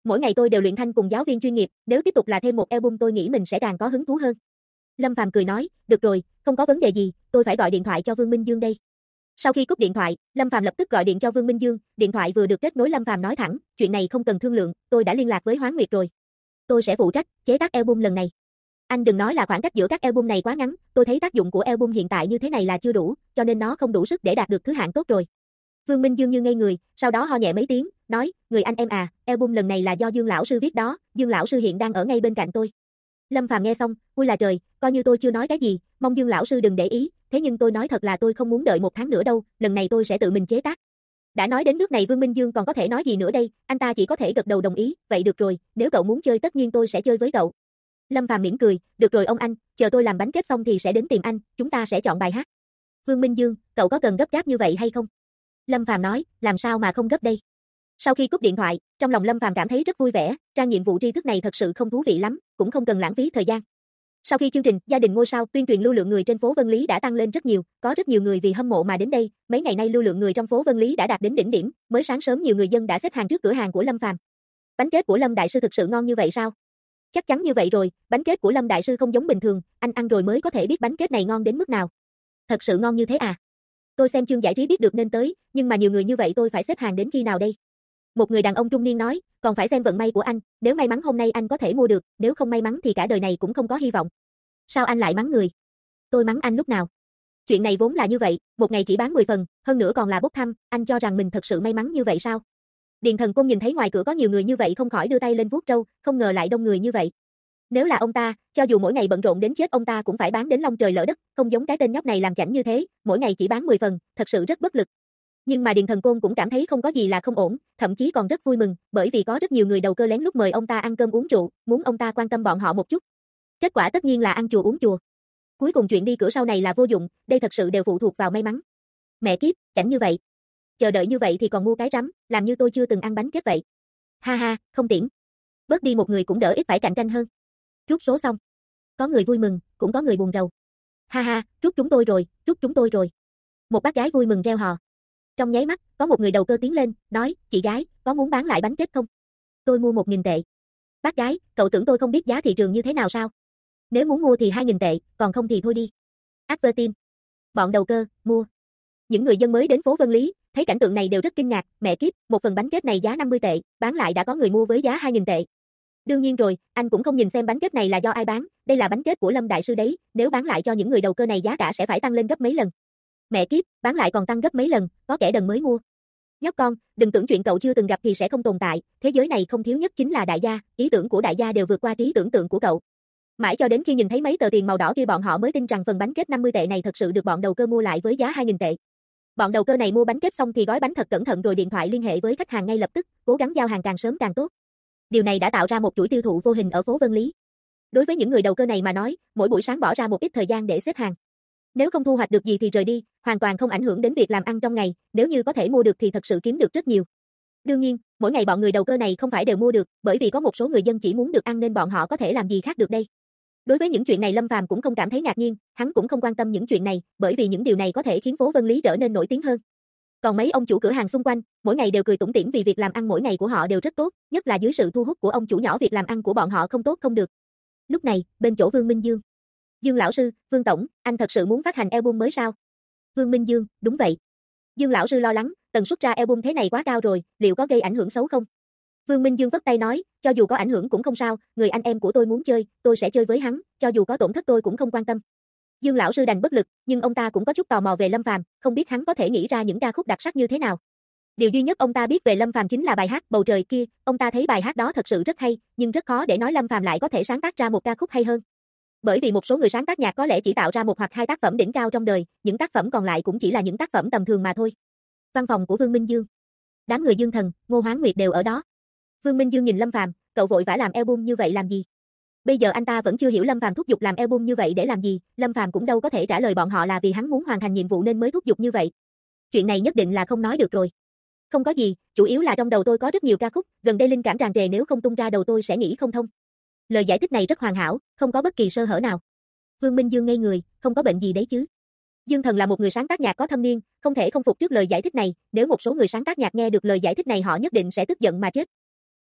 Mỗi ngày tôi đều luyện thanh cùng giáo viên chuyên nghiệp, nếu tiếp tục là thêm một album tôi nghĩ mình sẽ càng có hứng thú hơn. Lâm Phàm cười nói, được rồi, không có vấn đề gì, tôi phải gọi điện thoại cho Vương Minh Dương đây. Sau khi cúp điện thoại, Lâm Phàm lập tức gọi điện cho Vương Minh Dương, điện thoại vừa được kết nối Lâm Phàm nói thẳng, chuyện này không cần thương lượng, tôi đã liên lạc với Hoán Nguyệt rồi. Tôi sẽ phụ trách chế tác album lần này. Anh đừng nói là khoảng cách giữa các album này quá ngắn, tôi thấy tác dụng của album hiện tại như thế này là chưa đủ, cho nên nó không đủ sức để đạt được thứ hạng tốt rồi. Vương Minh Dương như ngây người, sau đó ho nhẹ mấy tiếng, nói, người anh em à, album lần này là do Dương lão sư viết đó, Dương lão sư hiện đang ở ngay bên cạnh tôi. Lâm Phàm nghe xong, vui là trời, coi như tôi chưa nói cái gì, mong Dương lão sư đừng để ý, thế nhưng tôi nói thật là tôi không muốn đợi 1 tháng nữa đâu, lần này tôi sẽ tự mình chế tác. Đã nói đến nước này Vương Minh Dương còn có thể nói gì nữa đây, anh ta chỉ có thể gật đầu đồng ý, vậy được rồi, nếu cậu muốn chơi tất nhiên tôi sẽ chơi với cậu. Lâm Phàm mỉm cười, được rồi ông anh, chờ tôi làm bánh kết xong thì sẽ đến tìm anh, chúng ta sẽ chọn bài hát. Vương Minh Dương, cậu có cần gấp gáp như vậy hay không? Lâm Phàm nói, làm sao mà không gấp đây. Sau khi cúp điện thoại, trong lòng Lâm Phàm cảm thấy rất vui vẻ, trang nhiệm vụ tri thức này thật sự không thú vị lắm, cũng không cần lãng phí thời gian. Sau khi chương trình Gia đình ngôi sao tuyên truyền lưu lượng người trên phố Vân Lý đã tăng lên rất nhiều, có rất nhiều người vì hâm mộ mà đến đây, mấy ngày nay lưu lượng người trong phố Vân Lý đã đạt đến đỉnh điểm, mới sáng sớm nhiều người dân đã xếp hàng trước cửa hàng của Lâm Phàm. Bánh kết của Lâm đại sư thực sự ngon như vậy sao? Chắc chắn như vậy rồi, bánh kết của Lâm đại sư không giống bình thường, anh ăn rồi mới có thể biết bánh kết này ngon đến mức nào. Thật sự ngon như thế à? Tôi xem chương giải trí biết được nên tới, nhưng mà nhiều người như vậy tôi phải xếp hàng đến khi nào đây? Một người đàn ông trung niên nói, còn phải xem vận may của anh, nếu may mắn hôm nay anh có thể mua được, nếu không may mắn thì cả đời này cũng không có hy vọng. Sao anh lại mắng người? Tôi mắng anh lúc nào? Chuyện này vốn là như vậy, một ngày chỉ bán 10 phần, hơn nữa còn là bốc thăm, anh cho rằng mình thật sự may mắn như vậy sao? Điền Thần Côn nhìn thấy ngoài cửa có nhiều người như vậy không khỏi đưa tay lên vuốt râu, không ngờ lại đông người như vậy. Nếu là ông ta, cho dù mỗi ngày bận rộn đến chết ông ta cũng phải bán đến long trời lỡ đất, không giống cái tên nhóc này làm chảnh như thế, mỗi ngày chỉ bán 10 phần, thật sự rất bất lực. Nhưng mà Điền Thần Côn cũng cảm thấy không có gì là không ổn, thậm chí còn rất vui mừng, bởi vì có rất nhiều người đầu cơ lén lút mời ông ta ăn cơm uống rượu, muốn ông ta quan tâm bọn họ một chút. Kết quả tất nhiên là ăn chùa uống chùa. Cuối cùng chuyện đi cửa sau này là vô dụng, đây thật sự đều phụ thuộc vào may mắn. Mẹ kiếp, chảnh như vậy. Chờ đợi như vậy thì còn mua cái rắm, làm như tôi chưa từng ăn bánh kết vậy. Ha ha, không tiễn. Bớt đi một người cũng đỡ ít phải cạnh tranh hơn. Rút số xong. Có người vui mừng, cũng có người buồn rầu. Ha ha, rút chúng tôi rồi, rút chúng tôi rồi. Một bác gái vui mừng reo hò. Trong nháy mắt, có một người đầu cơ tiến lên, nói, chị gái, có muốn bán lại bánh kết không? Tôi mua 1.000 tệ. Bác gái, cậu tưởng tôi không biết giá thị trường như thế nào sao? Nếu muốn mua thì 2.000 tệ, còn không thì thôi đi. Advertime. Bọn đầu cơ, mua. Những người dân mới đến phố Vân Lý, thấy cảnh tượng này đều rất kinh ngạc, mẹ kiếp, một phần bánh kết này giá 50 tệ, bán lại đã có người mua với giá 2.000 tệ. Đương nhiên rồi, anh cũng không nhìn xem bánh kết này là do ai bán, đây là bánh kết của Lâm đại sư đấy, nếu bán lại cho những người đầu cơ này giá cả sẽ phải tăng lên gấp mấy lần. Mẹ kiếp, bán lại còn tăng gấp mấy lần, có kẻ đần mới mua. Nhóc con, đừng tưởng chuyện cậu chưa từng gặp thì sẽ không tồn tại, thế giới này không thiếu nhất chính là đại gia, ý tưởng của đại gia đều vượt qua trí tưởng tượng của cậu. Mãi cho đến khi nhìn thấy mấy tờ tiền màu đỏ kia bọn họ mới tin rằng phần bánh kết 50 tệ này thật sự được bọn đầu cơ mua lại với giá 2.000 tệ. Bọn đầu cơ này mua bánh kết xong thì gói bánh thật cẩn thận rồi điện thoại liên hệ với khách hàng ngay lập tức, cố gắng giao hàng càng sớm càng tốt. Điều này đã tạo ra một chuỗi tiêu thụ vô hình ở phố Vân Lý. Đối với những người đầu cơ này mà nói, mỗi buổi sáng bỏ ra một ít thời gian để xếp hàng. Nếu không thu hoạch được gì thì rời đi, hoàn toàn không ảnh hưởng đến việc làm ăn trong ngày, nếu như có thể mua được thì thật sự kiếm được rất nhiều. Đương nhiên, mỗi ngày bọn người đầu cơ này không phải đều mua được, bởi vì có một số người dân chỉ muốn được ăn nên bọn họ có thể làm gì khác được đây. Đối với những chuyện này Lâm Phàm cũng không cảm thấy ngạc nhiên, hắn cũng không quan tâm những chuyện này, bởi vì những điều này có thể khiến phố Vân Lý trở nên nổi tiếng hơn. Còn mấy ông chủ cửa hàng xung quanh, mỗi ngày đều cười tủm tỉm vì việc làm ăn mỗi ngày của họ đều rất tốt, nhất là dưới sự thu hút của ông chủ nhỏ việc làm ăn của bọn họ không tốt không được. Lúc này, bên chỗ Vương Minh Dương. Dương lão sư, Vương tổng, anh thật sự muốn phát hành album mới sao? Vương Minh Dương, đúng vậy. Dương lão sư lo lắng, tần suất ra album thế này quá cao rồi, liệu có gây ảnh hưởng xấu không? Vương Minh Dương vất tay nói, cho dù có ảnh hưởng cũng không sao, người anh em của tôi muốn chơi, tôi sẽ chơi với hắn, cho dù có tổn thất tôi cũng không quan tâm. Dương lão sư đành bất lực, nhưng ông ta cũng có chút tò mò về Lâm Phàm, không biết hắn có thể nghĩ ra những ca khúc đặc sắc như thế nào. Điều duy nhất ông ta biết về Lâm Phàm chính là bài hát Bầu trời kia, ông ta thấy bài hát đó thật sự rất hay, nhưng rất khó để nói Lâm Phàm lại có thể sáng tác ra một ca khúc hay hơn. Bởi vì một số người sáng tác nhạc có lẽ chỉ tạo ra một hoặc hai tác phẩm đỉnh cao trong đời, những tác phẩm còn lại cũng chỉ là những tác phẩm tầm thường mà thôi. Văn phòng của Vương Minh Dương. Đám người Dương Thần, Ngô Hoán Nguyệt đều ở đó. Vương Minh Dương nhìn Lâm Phàm, cậu vội vã làm album như vậy làm gì? Bây giờ anh ta vẫn chưa hiểu Lâm Phàm thúc giục làm album như vậy để làm gì, Lâm Phàm cũng đâu có thể trả lời bọn họ là vì hắn muốn hoàn thành nhiệm vụ nên mới thúc giục như vậy. Chuyện này nhất định là không nói được rồi. Không có gì, chủ yếu là trong đầu tôi có rất nhiều ca khúc, gần đây linh cảm tràn trề nếu không tung ra đầu tôi sẽ nghĩ không thông. Lời giải thích này rất hoàn hảo, không có bất kỳ sơ hở nào. Vương Minh Dương ngây người, không có bệnh gì đấy chứ? Dương Thần là một người sáng tác nhạc có thâm niên, không thể không phục trước lời giải thích này, nếu một số người sáng tác nhạc nghe được lời giải thích này họ nhất định sẽ tức giận mà chết.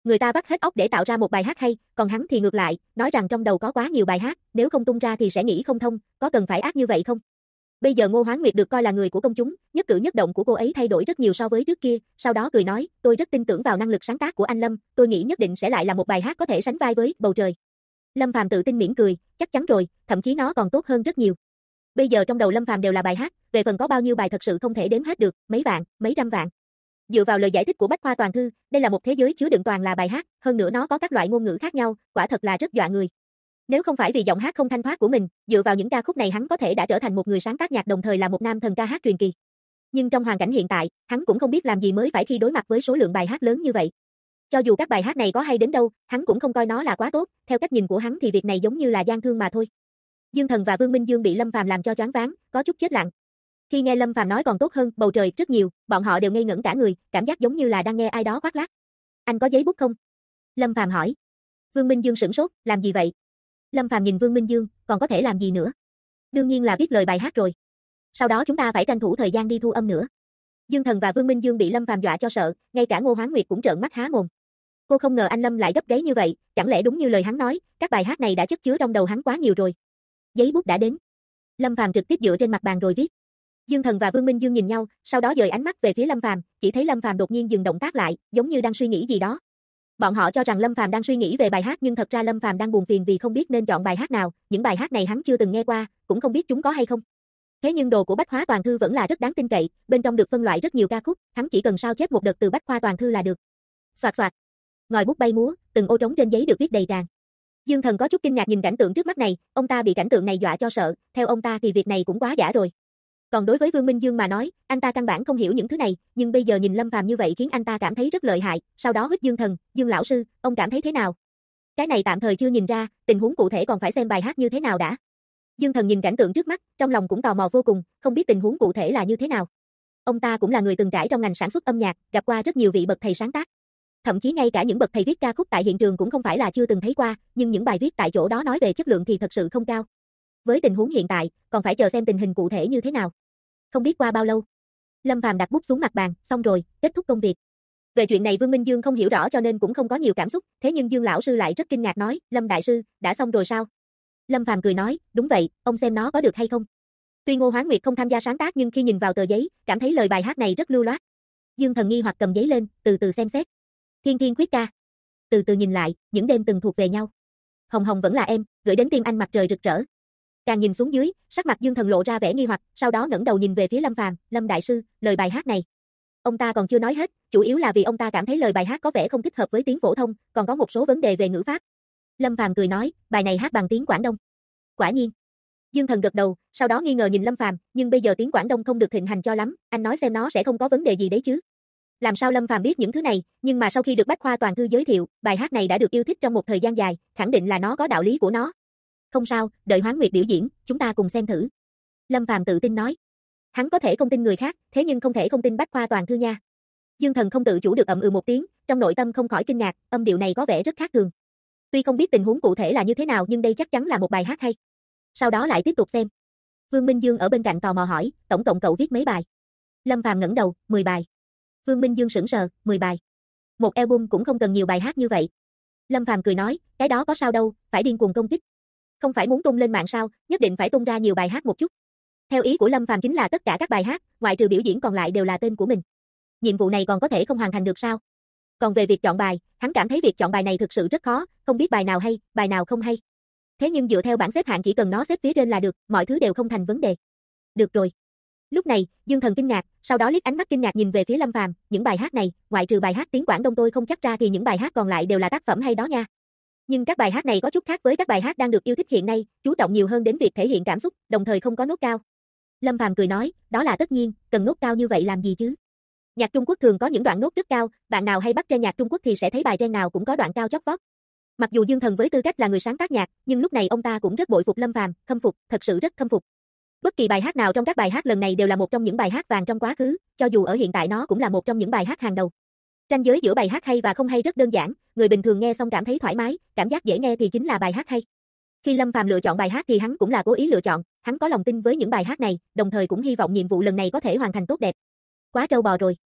Người ta vắt hết óc để tạo ra một bài hát hay, còn hắn thì ngược lại, nói rằng trong đầu có quá nhiều bài hát, nếu không tung ra thì sẽ nghĩ không thông, có cần phải ác như vậy không? Bây giờ Ngô Hoán Nguyệt được coi là người của công chúng, nhất cử nhất động của cô ấy thay đổi rất nhiều so với trước kia, sau đó cười nói, tôi rất tin tưởng vào năng lực sáng tác của anh Lâm, tôi nghĩ nhất định sẽ lại là một bài hát có thể sánh vai với Bầu Trời. Lâm Phàm tự tin mỉm cười, chắc chắn rồi, thậm chí nó còn tốt hơn rất nhiều. Bây giờ trong đầu Lâm Phàm đều là bài hát, về phần có bao nhiêu bài thật sự không thể đếm hết được, mấy vạn, mấy trăm vạn. Dựa vào lời giải thích của Bách Khoa Toàn Thư, đây là một thế giới chứa đựng toàn là bài hát, hơn nữa nó có các loại ngôn ngữ khác nhau, quả thật là rất dọa người. Nếu không phải vì giọng hát không thanh thoát của mình, dựa vào những ca khúc này hắn có thể đã trở thành một người sáng tác nhạc đồng thời là một nam thần ca hát truyền kỳ. Nhưng trong hoàn cảnh hiện tại, hắn cũng không biết làm gì mới phải khi đối mặt với số lượng bài hát lớn như vậy. Cho dù các bài hát này có hay đến đâu, hắn cũng không coi nó là quá tốt, theo cách nhìn của hắn thì việc này giống như là gian thương mà thôi. Dương Thần và Vương Minh Dương bị Lâm Phàm làm cho choáng váng, có chút chết lặng. Khi nghe Lâm Phàm nói còn tốt hơn Bầu Trời rất nhiều, bọn họ đều ngây ngẩn cả người, cảm giác giống như là đang nghe ai đó khoác lác. Anh có giấy bút không? Lâm Phàm hỏi. Vương Minh Dương sửng sốt, làm gì vậy? Lâm Phàm nhìn Vương Minh Dương, còn có thể làm gì nữa? Đương nhiên là viết lời bài hát rồi. Sau đó chúng ta phải tranh thủ thời gian đi thu âm nữa. Dương Thần và Vương Minh Dương bị Lâm Phàm dọa cho sợ, ngay cả Ngô Hoán Nguyệt cũng trợn mắt há mồm. Cô không ngờ anh Lâm lại gấp gáy như vậy, chẳng lẽ đúng như lời hắn nói, các bài hát này đã chất chứa trong đầu hắn quá nhiều rồi. Giấy bút đã đến. Lâm Phàm trực tiếp dựa trên mặt bàn rồi viết. Dương Thần và Vương Minh Dương nhìn nhau, sau đó dời ánh mắt về phía Lâm Phàm, chỉ thấy Lâm Phàm đột nhiên dừng động tác lại, giống như đang suy nghĩ gì đó. Bọn họ cho rằng Lâm Phàm đang suy nghĩ về bài hát nhưng thật ra Lâm Phàm đang buồn phiền vì không biết nên chọn bài hát nào, những bài hát này hắn chưa từng nghe qua, cũng không biết chúng có hay không. Thế nhưng đồ của Bách Khoa Toàn Thư vẫn là rất đáng tin cậy, bên trong được phân loại rất nhiều ca khúc, hắn chỉ cần sao chép một đợt từ Bách Khoa Toàn Thư là được. Soạt soạt. Ngòi bút bay múa, từng ô trống trên giấy được viết đầy tràn. Dương Thần có chút kinh ngạc nhìn cảnh tượng trước mắt này, ông ta bị cảnh tượng này dọa cho sợ, theo ông ta thì việc này cũng quá giả rồi. Còn đối với Vương Minh Dương mà nói, anh ta căn bản không hiểu những thứ này, nhưng bây giờ nhìn Lâm Phàm như vậy khiến anh ta cảm thấy rất lợi hại, sau đó hít Dương Thần, Dương lão sư, ông cảm thấy thế nào? Cái này tạm thời chưa nhìn ra, tình huống cụ thể còn phải xem bài hát như thế nào đã. Dương Thần nhìn cảnh tượng trước mắt, trong lòng cũng tò mò vô cùng, không biết tình huống cụ thể là như thế nào. Ông ta cũng là người từng trải trong ngành sản xuất âm nhạc, gặp qua rất nhiều vị bậc thầy sáng tác. Thậm chí ngay cả những bậc thầy viết ca khúc tại hiện trường cũng không phải là chưa từng thấy qua, nhưng những bài viết tại chỗ đó nói về chất lượng thì thật sự không cao. Với tình huống hiện tại, còn phải chờ xem tình hình cụ thể như thế nào. Không biết qua bao lâu, Lâm Phàm đặt bút xuống mặt bàn, xong rồi, kết thúc công việc. Về chuyện này Vương Minh Dương không hiểu rõ cho nên cũng không có nhiều cảm xúc, thế nhưng Dương lão sư lại rất kinh ngạc nói, Lâm đại sư, đã xong rồi sao? Lâm Phàm cười nói, đúng vậy, ông xem nó có được hay không? Tuy Ngô Hoán Nguyệt không tham gia sáng tác nhưng khi nhìn vào tờ giấy, cảm thấy lời bài hát này rất lưu loát. Dương Thần nghi hoặc cầm giấy lên, từ từ xem xét. Thiên Thiên Khuyết ca. Từ từ nhìn lại, những đêm từng thuộc về nhau. Hồng Hồng vẫn là em, gửi đến tim anh mặt trời rực rỡ. Càng nhìn xuống dưới, sắc mặt Dương Thần lộ ra vẻ nghi hoặc, sau đó ngẩng đầu nhìn về phía Lâm Phàm, Lâm đại sư, lời bài hát này. Ông ta còn chưa nói hết, chủ yếu là vì ông ta cảm thấy lời bài hát có vẻ không thích hợp với tiếng phổ thông, còn có một số vấn đề về ngữ pháp. Lâm Phàm cười nói, bài này hát bằng tiếng Quảng Đông. Quả nhiên. Dương Thần gật đầu, sau đó nghi ngờ nhìn Lâm Phàm, nhưng bây giờ tiếng Quảng Đông không được thịnh hành cho lắm, anh nói xem nó sẽ không có vấn đề gì đấy chứ. Làm sao Lâm Phàm biết những thứ này, nhưng mà sau khi được Bách Khoa Toàn Thư giới thiệu, bài hát này đã được yêu thích trong một thời gian dài, khẳng định là nó có đạo lý của nó. Không sao, đợi Hoán Nguyệt biểu diễn, chúng ta cùng xem thử. Lâm Phàm tự tin nói. Hắn có thể không tin người khác, thế nhưng không thể không tin Bách Khoa Toàn Thư nha. Dương Thần không tự chủ được ậm ừ một tiếng, trong nội tâm không khỏi kinh ngạc, âm điệu này có vẻ rất khác thường. Tuy không biết tình huống cụ thể là như thế nào nhưng đây chắc chắn là một bài hát hay. Sau đó lại tiếp tục xem. Vương Minh Dương ở bên cạnh tò mò hỏi, tổng cộng cậu viết mấy bài? Lâm Phàm ngẩng đầu, 10 bài. Vương Minh Dương sững sờ, 10 bài. Một album cũng không cần nhiều bài hát như vậy. Lâm Phàm cười nói, cái đó có sao đâu, phải điên cuồng công kích. Không phải muốn tung lên mạng sao, nhất định phải tung ra nhiều bài hát một chút. Theo ý của Lâm Phàm chính là tất cả các bài hát, ngoại trừ biểu diễn còn lại đều là tên của mình. Nhiệm vụ này còn có thể không hoàn thành được sao? Còn về việc chọn bài, hắn cảm thấy việc chọn bài này thực sự rất khó, không biết bài nào hay, bài nào không hay. Thế nhưng dựa theo bảng xếp hạng chỉ cần nó xếp phía trên là được, mọi thứ đều không thành vấn đề. Được rồi. Lúc này, Dương Thần kinh ngạc, sau đó liếc ánh mắt kinh ngạc nhìn về phía Lâm Phàm, những bài hát này, ngoại trừ bài hát tiếng Quảng Đông tôi không chắc ra thì những bài hát còn lại đều là tác phẩm hay đó nha. Nhưng các bài hát này có chút khác với các bài hát đang được yêu thích hiện nay, chú trọng nhiều hơn đến việc thể hiện cảm xúc, đồng thời không có nốt cao. Lâm Phàm cười nói, đó là tất nhiên, cần nốt cao như vậy làm gì chứ? Nhạc Trung Quốc thường có những đoạn nốt rất cao, bạn nào hay bắt trên nhạc Trung Quốc thì sẽ thấy bài trên nào cũng có đoạn cao chót vót. Mặc dù Dương Thần với tư cách là người sáng tác nhạc, nhưng lúc này ông ta cũng rất bội phục Lâm Phàm, khâm phục, thật sự rất khâm phục. Bất kỳ bài hát nào trong các bài hát lần này đều là một trong những bài hát vàng trong quá khứ, cho dù ở hiện tại nó cũng là một trong những bài hát hàng đầu. Ranh giới giữa bài hát hay và không hay rất đơn giản, người bình thường nghe xong cảm thấy thoải mái, cảm giác dễ nghe thì chính là bài hát hay. Khi Lâm Phàm lựa chọn bài hát thì hắn cũng là cố ý lựa chọn, hắn có lòng tin với những bài hát này, đồng thời cũng hy vọng nhiệm vụ lần này có thể hoàn thành tốt đẹp. Quá trâu bò rồi.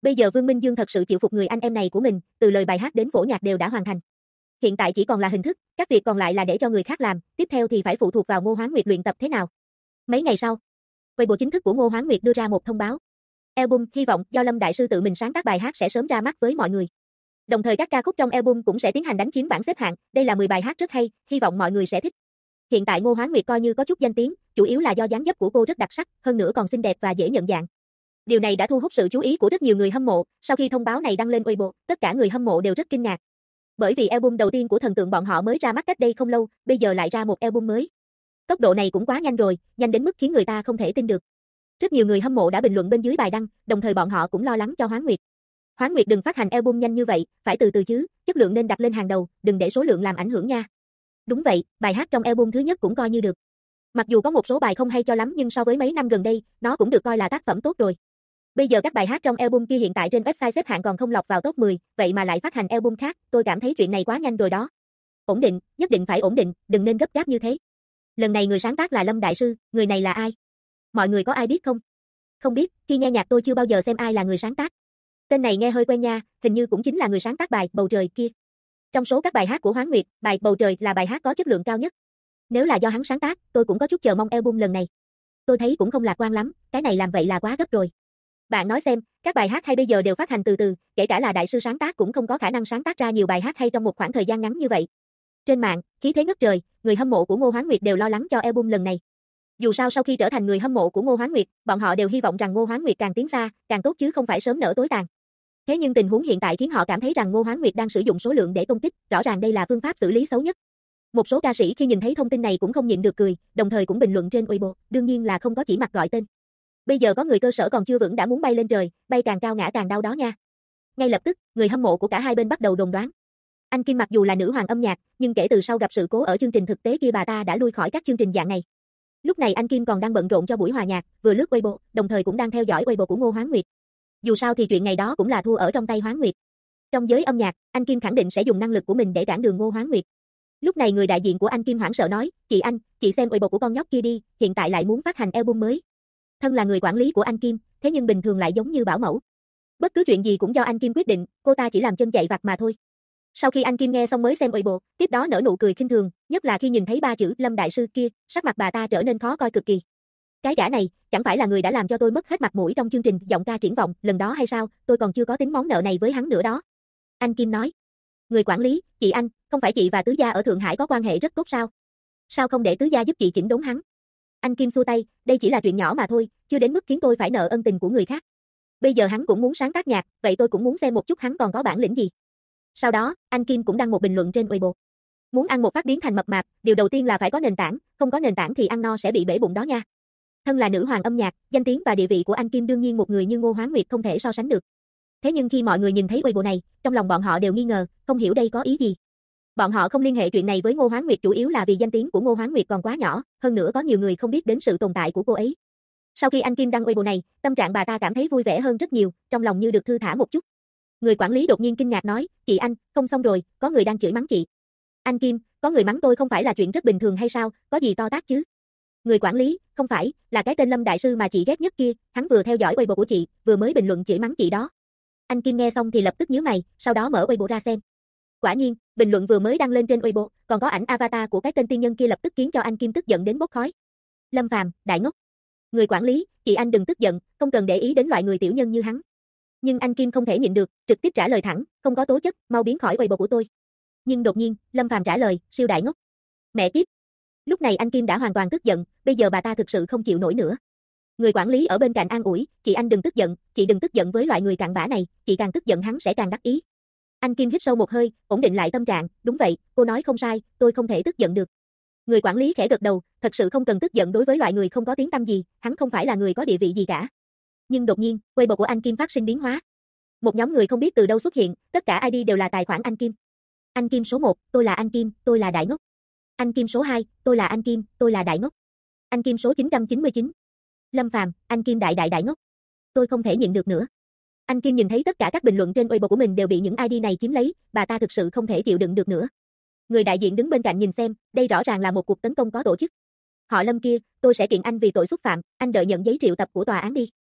Bây giờ Vương Minh Dương thật sự chịu phục người anh em này của mình, từ lời bài hát đến phổ nhạc đều đã hoàn thành. Hiện tại chỉ còn là hình thức, các việc còn lại là để cho người khác làm, tiếp theo thì phải phụ thuộc vào Ngô Hoán Nguyệt luyện tập thế nào. Mấy ngày sau, Weibo chính thức của Ngô Hoán Nguyệt đưa ra một thông báo. Album Hy vọng do Lâm Đại Sư tự mình sáng tác bài hát sẽ sớm ra mắt với mọi người. Đồng thời các ca khúc trong album cũng sẽ tiến hành đánh chiếm bảng xếp hạng, đây là 10 bài hát rất hay, hy vọng mọi người sẽ thích. Hiện tại Ngô Hoán Nguyệt coi như có chút danh tiếng, chủ yếu là do dáng dấp của cô rất đặc sắc, hơn nữa còn xinh đẹp và dễ nhận dạng. Điều này đã thu hút sự chú ý của rất nhiều người hâm mộ, sau khi thông báo này đăng lên Weibo, tất cả người hâm mộ đều rất kinh ngạc. Bởi vì album đầu tiên của thần tượng bọn họ mới ra mắt cách đây không lâu, bây giờ lại ra một album mới. Tốc độ này cũng quá nhanh rồi, nhanh đến mức khiến người ta không thể tin được. Rất nhiều người hâm mộ đã bình luận bên dưới bài đăng, đồng thời bọn họ cũng lo lắng cho Hoán Nguyệt. Hoán Nguyệt đừng phát hành album nhanh như vậy, phải từ từ chứ, chất lượng nên đặt lên hàng đầu, đừng để số lượng làm ảnh hưởng nha. Đúng vậy, bài hát trong album thứ nhất cũng coi như được. Mặc dù có một số bài không hay cho lắm nhưng so với mấy năm gần đây, nó cũng được coi là tác phẩm tốt rồi. Bây giờ các bài hát trong album kia hiện tại trên website xếp hạng còn không lọt vào top 10, vậy mà lại phát hành album khác, tôi cảm thấy chuyện này quá nhanh rồi đó. Ổn định, nhất định phải ổn định, đừng nên gấp gáp như thế. Lần này người sáng tác là Lâm Đại Sư, người này là ai? Mọi người có ai biết không? Không biết, khi nghe nhạc tôi chưa bao giờ xem ai là người sáng tác. Tên này nghe hơi quen nha, hình như cũng chính là người sáng tác bài Bầu Trời kia. Trong số các bài hát của Hoán Nguyệt, bài Bầu Trời là bài hát có chất lượng cao nhất. Nếu là do hắn sáng tác, tôi cũng có chút chờ mong album lần này. Tôi thấy cũng không lạc quan lắm, cái này làm vậy là quá gấp rồi. Bạn nói xem, các bài hát hay bây giờ đều phát hành từ từ, kể cả là đại sư sáng tác cũng không có khả năng sáng tác ra nhiều bài hát hay trong một khoảng thời gian ngắn như vậy. Trên mạng, khí thế ngất trời, người hâm mộ của Ngô Hoán Nguyệt đều lo lắng cho album lần này. Dù sao sau khi trở thành người hâm mộ của Ngô Hoán Nguyệt, bọn họ đều hy vọng rằng Ngô Hoán Nguyệt càng tiến xa, càng tốt chứ không phải sớm nở tối tàn. Thế nhưng tình huống hiện tại khiến họ cảm thấy rằng Ngô Hoán Nguyệt đang sử dụng số lượng để công kích, rõ ràng đây là phương pháp xử lý xấu nhất. Một số ca sĩ khi nhìn thấy thông tin này cũng không nhịn được cười, đồng thời cũng bình luận trên Weibo, đương nhiên là không có chỉ mặt gọi tên. Bây giờ có người cơ sở còn chưa vững đã muốn bay lên trời, bay càng cao ngã càng đau đó nha. Ngay lập tức, người hâm mộ của cả hai bên bắt đầu đồn đoán. Anh Kim mặc dù là nữ hoàng âm nhạc, nhưng kể từ sau gặp sự cố ở chương trình thực tế kia bà ta đã lui khỏi các chương trình dạng này. Lúc này anh Kim còn đang bận rộn cho buổi hòa nhạc, vừa lướt Weibo, đồng thời cũng đang theo dõi Weibo của Ngô Hoán Nguyệt. Dù sao thì chuyện ngày đó cũng là thua ở trong tay Hoán Nguyệt. Trong giới âm nhạc, anh Kim khẳng định sẽ dùng năng lực của mình để cản đường Ngô Hoán Nguyệt. Lúc này người đại diện của anh Kim hoảng sợ nói, chị anh, chị xem Weibo của con nhóc kia đi, hiện tại lại muốn phát hành album mới. Thân là người quản lý của anh Kim, thế nhưng bình thường lại giống như bảo mẫu. Bất cứ chuyện gì cũng do anh Kim quyết định, cô ta chỉ làm chân chạy vặt mà thôi. Sau khi anh Kim nghe xong mới xem Weibo, tiếp đó nở nụ cười khinh thường, nhất là khi nhìn thấy ba chữ Lâm Đại Sư kia, sắc mặt bà ta trở nên khó coi cực kỳ. Cái gã này, chẳng phải là người đã làm cho tôi mất hết mặt mũi trong chương trình giọng ca triển vọng lần đó hay sao, tôi còn chưa có tính món nợ này với hắn nữa đó. Anh Kim nói. Người quản lý, chị anh, không phải chị và Tứ Gia ở Thượng Hải có quan hệ rất tốt sao? Sao không để Tứ Gia giúp chị chỉnh đốn hắn? Anh Kim xua tay, đây chỉ là chuyện nhỏ mà thôi, chưa đến mức khiến tôi phải nợ ân tình của người khác. Bây giờ hắn cũng muốn sáng tác nhạc, vậy tôi cũng muốn xem một chút hắn còn có bản lĩnh gì. Sau đó, anh Kim cũng đăng một bình luận trên Weibo. Muốn ăn một phát biến thành mập mạp, điều đầu tiên là phải có nền tảng, không có nền tảng thì ăn no sẽ bị bể bụng đó nha. Thân là nữ hoàng âm nhạc, danh tiếng và địa vị của anh Kim đương nhiên một người như Ngô Hoán Nguyệt không thể so sánh được. Thế nhưng khi mọi người nhìn thấy Weibo này, trong lòng bọn họ đều nghi ngờ, không hiểu đây có ý gì. Bọn họ không liên hệ chuyện này với Ngô Hoán Nguyệt chủ yếu là vì danh tiếng của Ngô Hoán Nguyệt còn quá nhỏ, hơn nữa có nhiều người không biết đến sự tồn tại của cô ấy. Sau khi anh Kim đăng Weibo này, tâm trạng bà ta cảm thấy vui vẻ hơn rất nhiều, trong lòng như được thư thả một chút. Người quản lý đột nhiên kinh ngạc nói, chị anh, không xong rồi, có người đang chửi mắng chị. Anh Kim, có người mắng tôi không phải là chuyện rất bình thường hay sao, có gì to tát chứ? Người quản lý, không phải, là cái tên Lâm Đại Sư mà chị ghét nhất kia, hắn vừa theo dõi Weibo của chị, vừa mới bình luận chửi mắng chị đó. Anh Kim nghe xong thì lập tức nhíu mày, sau đó mở Weibo ra xem. Quả nhiên, bình luận vừa mới đăng lên trên Weibo, còn có ảnh avatar của cái tên tiên nhân kia lập tức khiến cho anh Kim tức giận đến bốc khói. Lâm Phàm, đại ngốc. Người quản lý, chị anh đừng tức giận, không cần để ý đến loại người tiểu nhân như hắn. Nhưng anh Kim không thể nhịn được, trực tiếp trả lời thẳng, không có tố chất, mau biến khỏi Weibo của tôi. Nhưng đột nhiên, Lâm Phàm trả lời, siêu đại ngốc. Mẹ kiếp. Lúc này anh Kim đã hoàn toàn tức giận, bây giờ bà ta thực sự không chịu nổi nữa. Người quản lý ở bên cạnh an ủi, chị anh đừng tức giận, chị đừng tức giận với loại người cặn bã này, chị càng tức giận hắn sẽ càng đắc ý. Anh Kim hít sâu một hơi, ổn định lại tâm trạng, đúng vậy, cô nói không sai, tôi không thể tức giận được. Người quản lý khẽ gật đầu, thật sự không cần tức giận đối với loại người không có tiếng tăm gì, hắn không phải là người có địa vị gì cả. Nhưng đột nhiên, Weibo của anh Kim phát sinh biến hóa. Một nhóm người không biết từ đâu xuất hiện, tất cả ID đều là tài khoản anh Kim. Anh Kim số 1, tôi là anh Kim, tôi là đại ngốc. Anh Kim số 2, tôi là anh Kim, tôi là đại ngốc. Anh Kim số 999. Lâm Phàm, anh Kim đại ngốc. Tôi không thể nhịn được nữa. Anh Kim nhìn thấy tất cả các bình luận trên Weibo của mình đều bị những ID này chiếm lấy, bà ta thực sự không thể chịu đựng được nữa. Người đại diện đứng bên cạnh nhìn xem, đây rõ ràng là một cuộc tấn công có tổ chức. Họ Lâm kia, tôi sẽ kiện anh vì tội xúc phạm, anh đợi nhận giấy triệu tập của tòa án đi.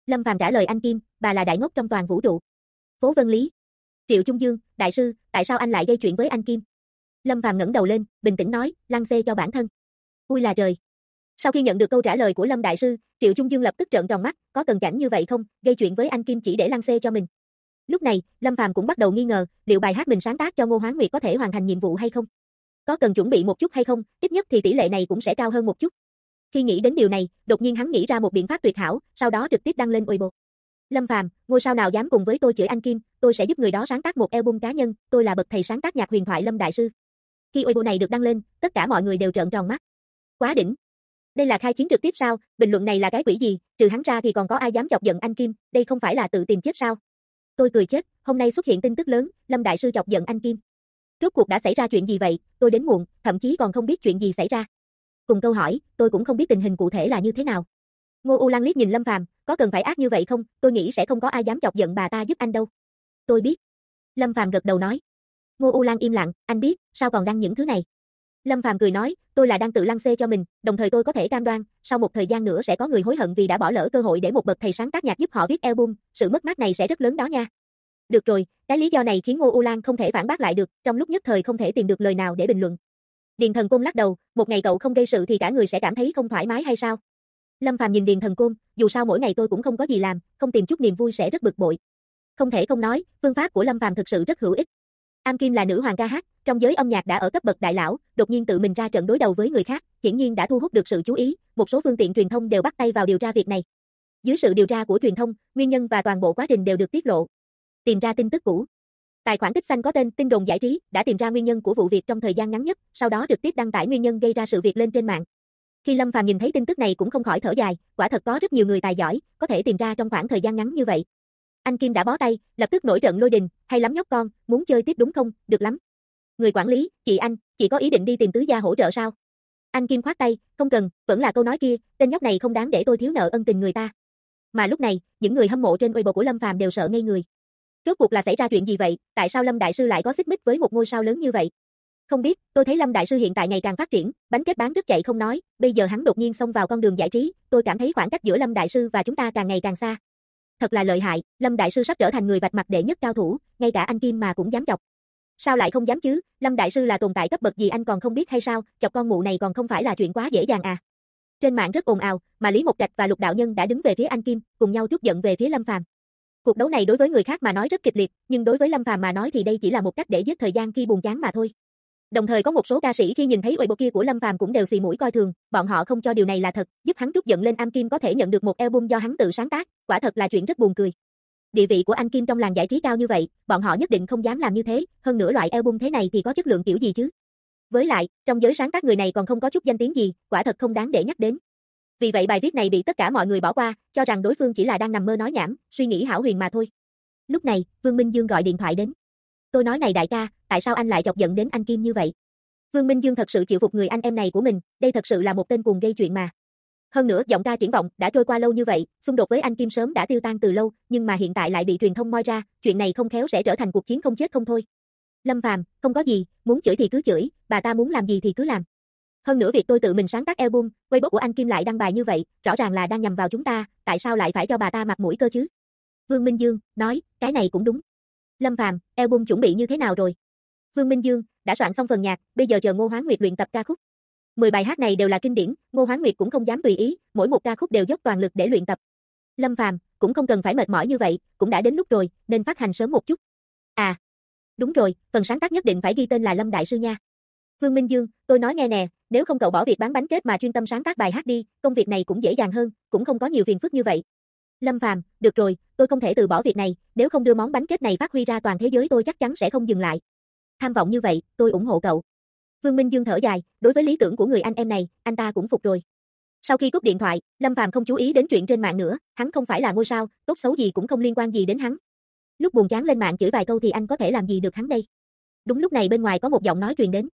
Lâm Phàm trả lời anh Kim, bà là đại ngốc trong toàn vũ trụ. Phố Vân Lý. Triệu Trung Dương, đại sư, tại sao anh lại gây chuyện với anh Kim? Lâm Phàm ngẩng đầu lên, bình tĩnh nói, lăng xê cho bản thân. Ui là trời. Sau khi nhận được câu trả lời của Lâm đại sư, Triệu Trung Dương lập tức trợn tròn mắt, có cần cảnh như vậy không, gây chuyện với anh Kim chỉ để lăng xê cho mình. Lúc này, Lâm Phàm cũng bắt đầu nghi ngờ, liệu bài hát mình sáng tác cho Ngô Hoán Nguyệt có thể hoàn thành nhiệm vụ hay không? Có cần chuẩn bị một chút hay không, ít nhất thì tỷ lệ này cũng sẽ cao hơn một chút. Khi nghĩ đến điều này, đột nhiên hắn nghĩ ra một biện pháp tuyệt hảo, sau đó trực tiếp đăng lên Weibo. Lâm Phàm, ngôi sao nào dám cùng với tôi chửi anh Kim, tôi sẽ giúp người đó sáng tác một album cá nhân, tôi là bậc thầy sáng tác nhạc huyền thoại Lâm đại sư. Khi Weibo này được đăng lên, tất cả mọi người đều trợn tròn mắt. Quá đỉnh. Đây là khai chiến trực tiếp sao, bình luận này là cái quỷ gì, trừ hắn ra thì còn có ai dám chọc giận anh Kim, đây không phải là tự tìm chết sao? Tôi cười chết, hôm nay xuất hiện tin tức lớn, Lâm đại sư chọc giận anh Kim. Rốt cuộc đã xảy ra chuyện gì vậy, tôi đến muộn, thậm chí còn không biết chuyện gì xảy ra. Cùng câu hỏi, tôi cũng không biết tình hình cụ thể là như thế nào. Ngô U Lan liếc nhìn Lâm Phàm, có cần phải ác như vậy không, tôi nghĩ sẽ không có ai dám chọc giận bà ta giúp anh đâu. Tôi biết. Lâm Phàm gật đầu nói. Ngô U Lan im lặng, anh biết, sao còn đăng những thứ này. Lâm Phàm cười nói, tôi là đang tự lăng xê cho mình, đồng thời tôi có thể cam đoan, sau một thời gian nữa sẽ có người hối hận vì đã bỏ lỡ cơ hội để một bậc thầy sáng tác nhạc giúp họ viết album, sự mất mát này sẽ rất lớn đó nha. Được rồi, cái lý do này khiến Ngô U Lan không thể phản bác lại được, trong lúc nhất thời không thể tìm được lời nào để bình luận. Điền Thần Côn lắc đầu, một ngày cậu không gây sự thì cả người sẽ cảm thấy không thoải mái hay sao? Lâm Phàm nhìn Điền Thần Côn, dù sao mỗi ngày tôi cũng không có gì làm, không tìm chút niềm vui sẽ rất bực bội. Không thể không nói, phương pháp của Lâm Phàm thực sự rất hữu ích. Am Kim là nữ hoàng ca hát, trong giới âm nhạc đã ở cấp bậc đại lão, đột nhiên tự mình ra trận đối đầu với người khác, hiển nhiên đã thu hút được sự chú ý, một số phương tiện truyền thông đều bắt tay vào điều tra việc này. Dưới sự điều tra của truyền thông, nguyên nhân và toàn bộ quá trình đều được tiết lộ. Tìm ra tin tức cũ. Tài khoản tích xanh có tên Tin đồn giải trí đã tìm ra nguyên nhân của vụ việc trong thời gian ngắn nhất, sau đó trực tiếp đăng tải nguyên nhân gây ra sự việc lên trên mạng. Khi Lâm Phàm nhìn thấy tin tức này cũng không khỏi thở dài, quả thật có rất nhiều người tài giỏi, có thể tìm ra trong khoảng thời gian ngắn như vậy. Anh Kim đã bó tay, lập tức nổi trận lôi đình, hay lắm nhóc con, muốn chơi tiếp đúng không, được lắm. Người quản lý, chị có ý định đi tìm tứ gia hỗ trợ sao? Anh Kim khoát tay, không cần, vẫn là câu nói kia, tên nhóc này không đáng để tôi thiếu nợ ân tình người ta. Mà lúc này, những người hâm mộ trên Weibo của Lâm Phàm đều sợ ngây người. Rốt cuộc là xảy ra chuyện gì vậy, tại sao Lâm đại sư lại có xích mích với một ngôi sao lớn như vậy? Không biết, tôi thấy Lâm đại sư hiện tại ngày càng phát triển, bánh kết bán rất chạy không nói, bây giờ hắn đột nhiên xông vào con đường giải trí, tôi cảm thấy khoảng cách giữa Lâm đại sư và chúng ta càng ngày càng xa. Thật là lợi hại, Lâm đại sư sắp trở thành người vạch mặt đệ nhất cao thủ, ngay cả anh Kim mà cũng dám chọc. Sao lại không dám chứ, Lâm đại sư là tồn tại cấp bậc gì anh còn không biết hay sao, chọc con mụ này còn không phải là chuyện quá dễ dàng à. Trên mạng rất ồn ào, mà Lý Mộc Trạch và Lục Đạo Nhân đã đứng về phía anh Kim, cùng nhau trút giận về phía Lâm Phàm. Cuộc đấu này đối với người khác mà nói rất kịch liệt, nhưng đối với Lâm Phàm mà nói thì đây chỉ là một cách để giết thời gian khi buồn chán mà thôi. Đồng thời có một số ca sĩ khi nhìn thấy Weibo kia của Lâm Phàm cũng đều xì mũi coi thường, bọn họ không cho điều này là thật, giúp hắn trút giận lên Am Kim có thể nhận được một album do hắn tự sáng tác, quả thật là chuyện rất buồn cười. Địa vị của anh Kim trong làng giải trí cao như vậy, bọn họ nhất định không dám làm như thế, hơn nữa loại album thế này thì có chất lượng kiểu gì chứ? Với lại, trong giới sáng tác người này còn không có chút danh tiếng gì, quả thật không đáng để nhắc đến. Vì vậy bài viết này bị tất cả mọi người bỏ qua, cho rằng đối phương chỉ là đang nằm mơ nói nhảm, suy nghĩ hão huyền mà thôi. Lúc này, Vương Minh Dương gọi điện thoại đến. Tôi nói này đại ca, tại sao anh lại chọc giận đến anh Kim như vậy? Vương Minh Dương thật sự chịu phục người anh em này của mình, đây thật sự là một tên cuồng gây chuyện mà. Hơn nữa, giọng ca triển vọng đã trôi qua lâu như vậy, xung đột với anh Kim sớm đã tiêu tan từ lâu, nhưng mà hiện tại lại bị truyền thông moi ra, chuyện này không khéo sẽ trở thành cuộc chiến không chết không thôi. Lâm Phàm, không có gì, muốn chửi thì cứ chửi, bà ta muốn làm gì thì cứ làm. Hơn nữa việc tôi tự mình sáng tác album, Weibo của anh Kim lại đăng bài như vậy, rõ ràng là đang nhằm vào chúng ta, tại sao lại phải cho bà ta mặt mũi cơ chứ? Vương Minh Dương nói, cái này cũng đúng. Lâm Phàm, album chuẩn bị như thế nào rồi? Vương Minh Dương, đã soạn xong phần nhạc, bây giờ chờ Ngô Hoán Nguyệt luyện tập ca khúc. 10 bài hát này đều là kinh điển, Ngô Hoán Nguyệt cũng không dám tùy ý, mỗi một ca khúc đều dốc toàn lực để luyện tập. Lâm Phàm, cũng không cần phải mệt mỏi như vậy, cũng đã đến lúc rồi, nên phát hành sớm một chút. À, đúng rồi, phần sáng tác nhất định phải ghi tên là Lâm đại sư nha. Vương Minh Dương, tôi nói nghe nè, nếu không cậu bỏ việc bán bánh kết mà chuyên tâm sáng tác bài hát đi, công việc này cũng dễ dàng hơn, cũng không có nhiều phiền phức như vậy. Lâm Phàm, được rồi, tôi không thể từ bỏ việc này, nếu không đưa món bánh kết này phát huy ra toàn thế giới tôi chắc chắn sẽ không dừng lại. Tham vọng như vậy, tôi ủng hộ cậu. Vương Minh Dương thở dài, đối với lý tưởng của người anh em này, anh ta cũng phục rồi. Sau khi cúp điện thoại, Lâm Phàm không chú ý đến chuyện trên mạng nữa, hắn không phải là ngôi sao, tốt xấu gì cũng không liên quan gì đến hắn. Lúc buồn chán lên mạng chửi vài câu thì anh có thể làm gì được hắn đây. Đúng lúc này bên ngoài có một giọng nói truyền đến.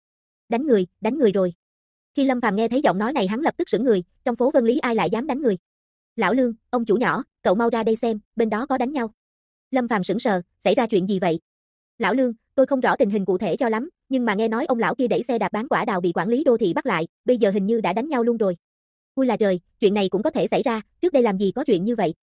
Đánh người rồi. Khi Lâm Phàm nghe thấy giọng nói này hắn lập tức sững người, trong phố Vân Lý ai lại dám đánh người. Lão Lương, ông chủ nhỏ, cậu mau ra đây xem, bên đó có đánh nhau. Lâm Phàm sững sờ, xảy ra chuyện gì vậy? Lão Lương, tôi không rõ tình hình cụ thể cho lắm, nhưng mà nghe nói ông lão kia đẩy xe đạp bán quả đào bị quản lý đô thị bắt lại, bây giờ hình như đã đánh nhau luôn rồi. Ui là trời, chuyện này cũng có thể xảy ra, trước đây làm gì có chuyện như vậy.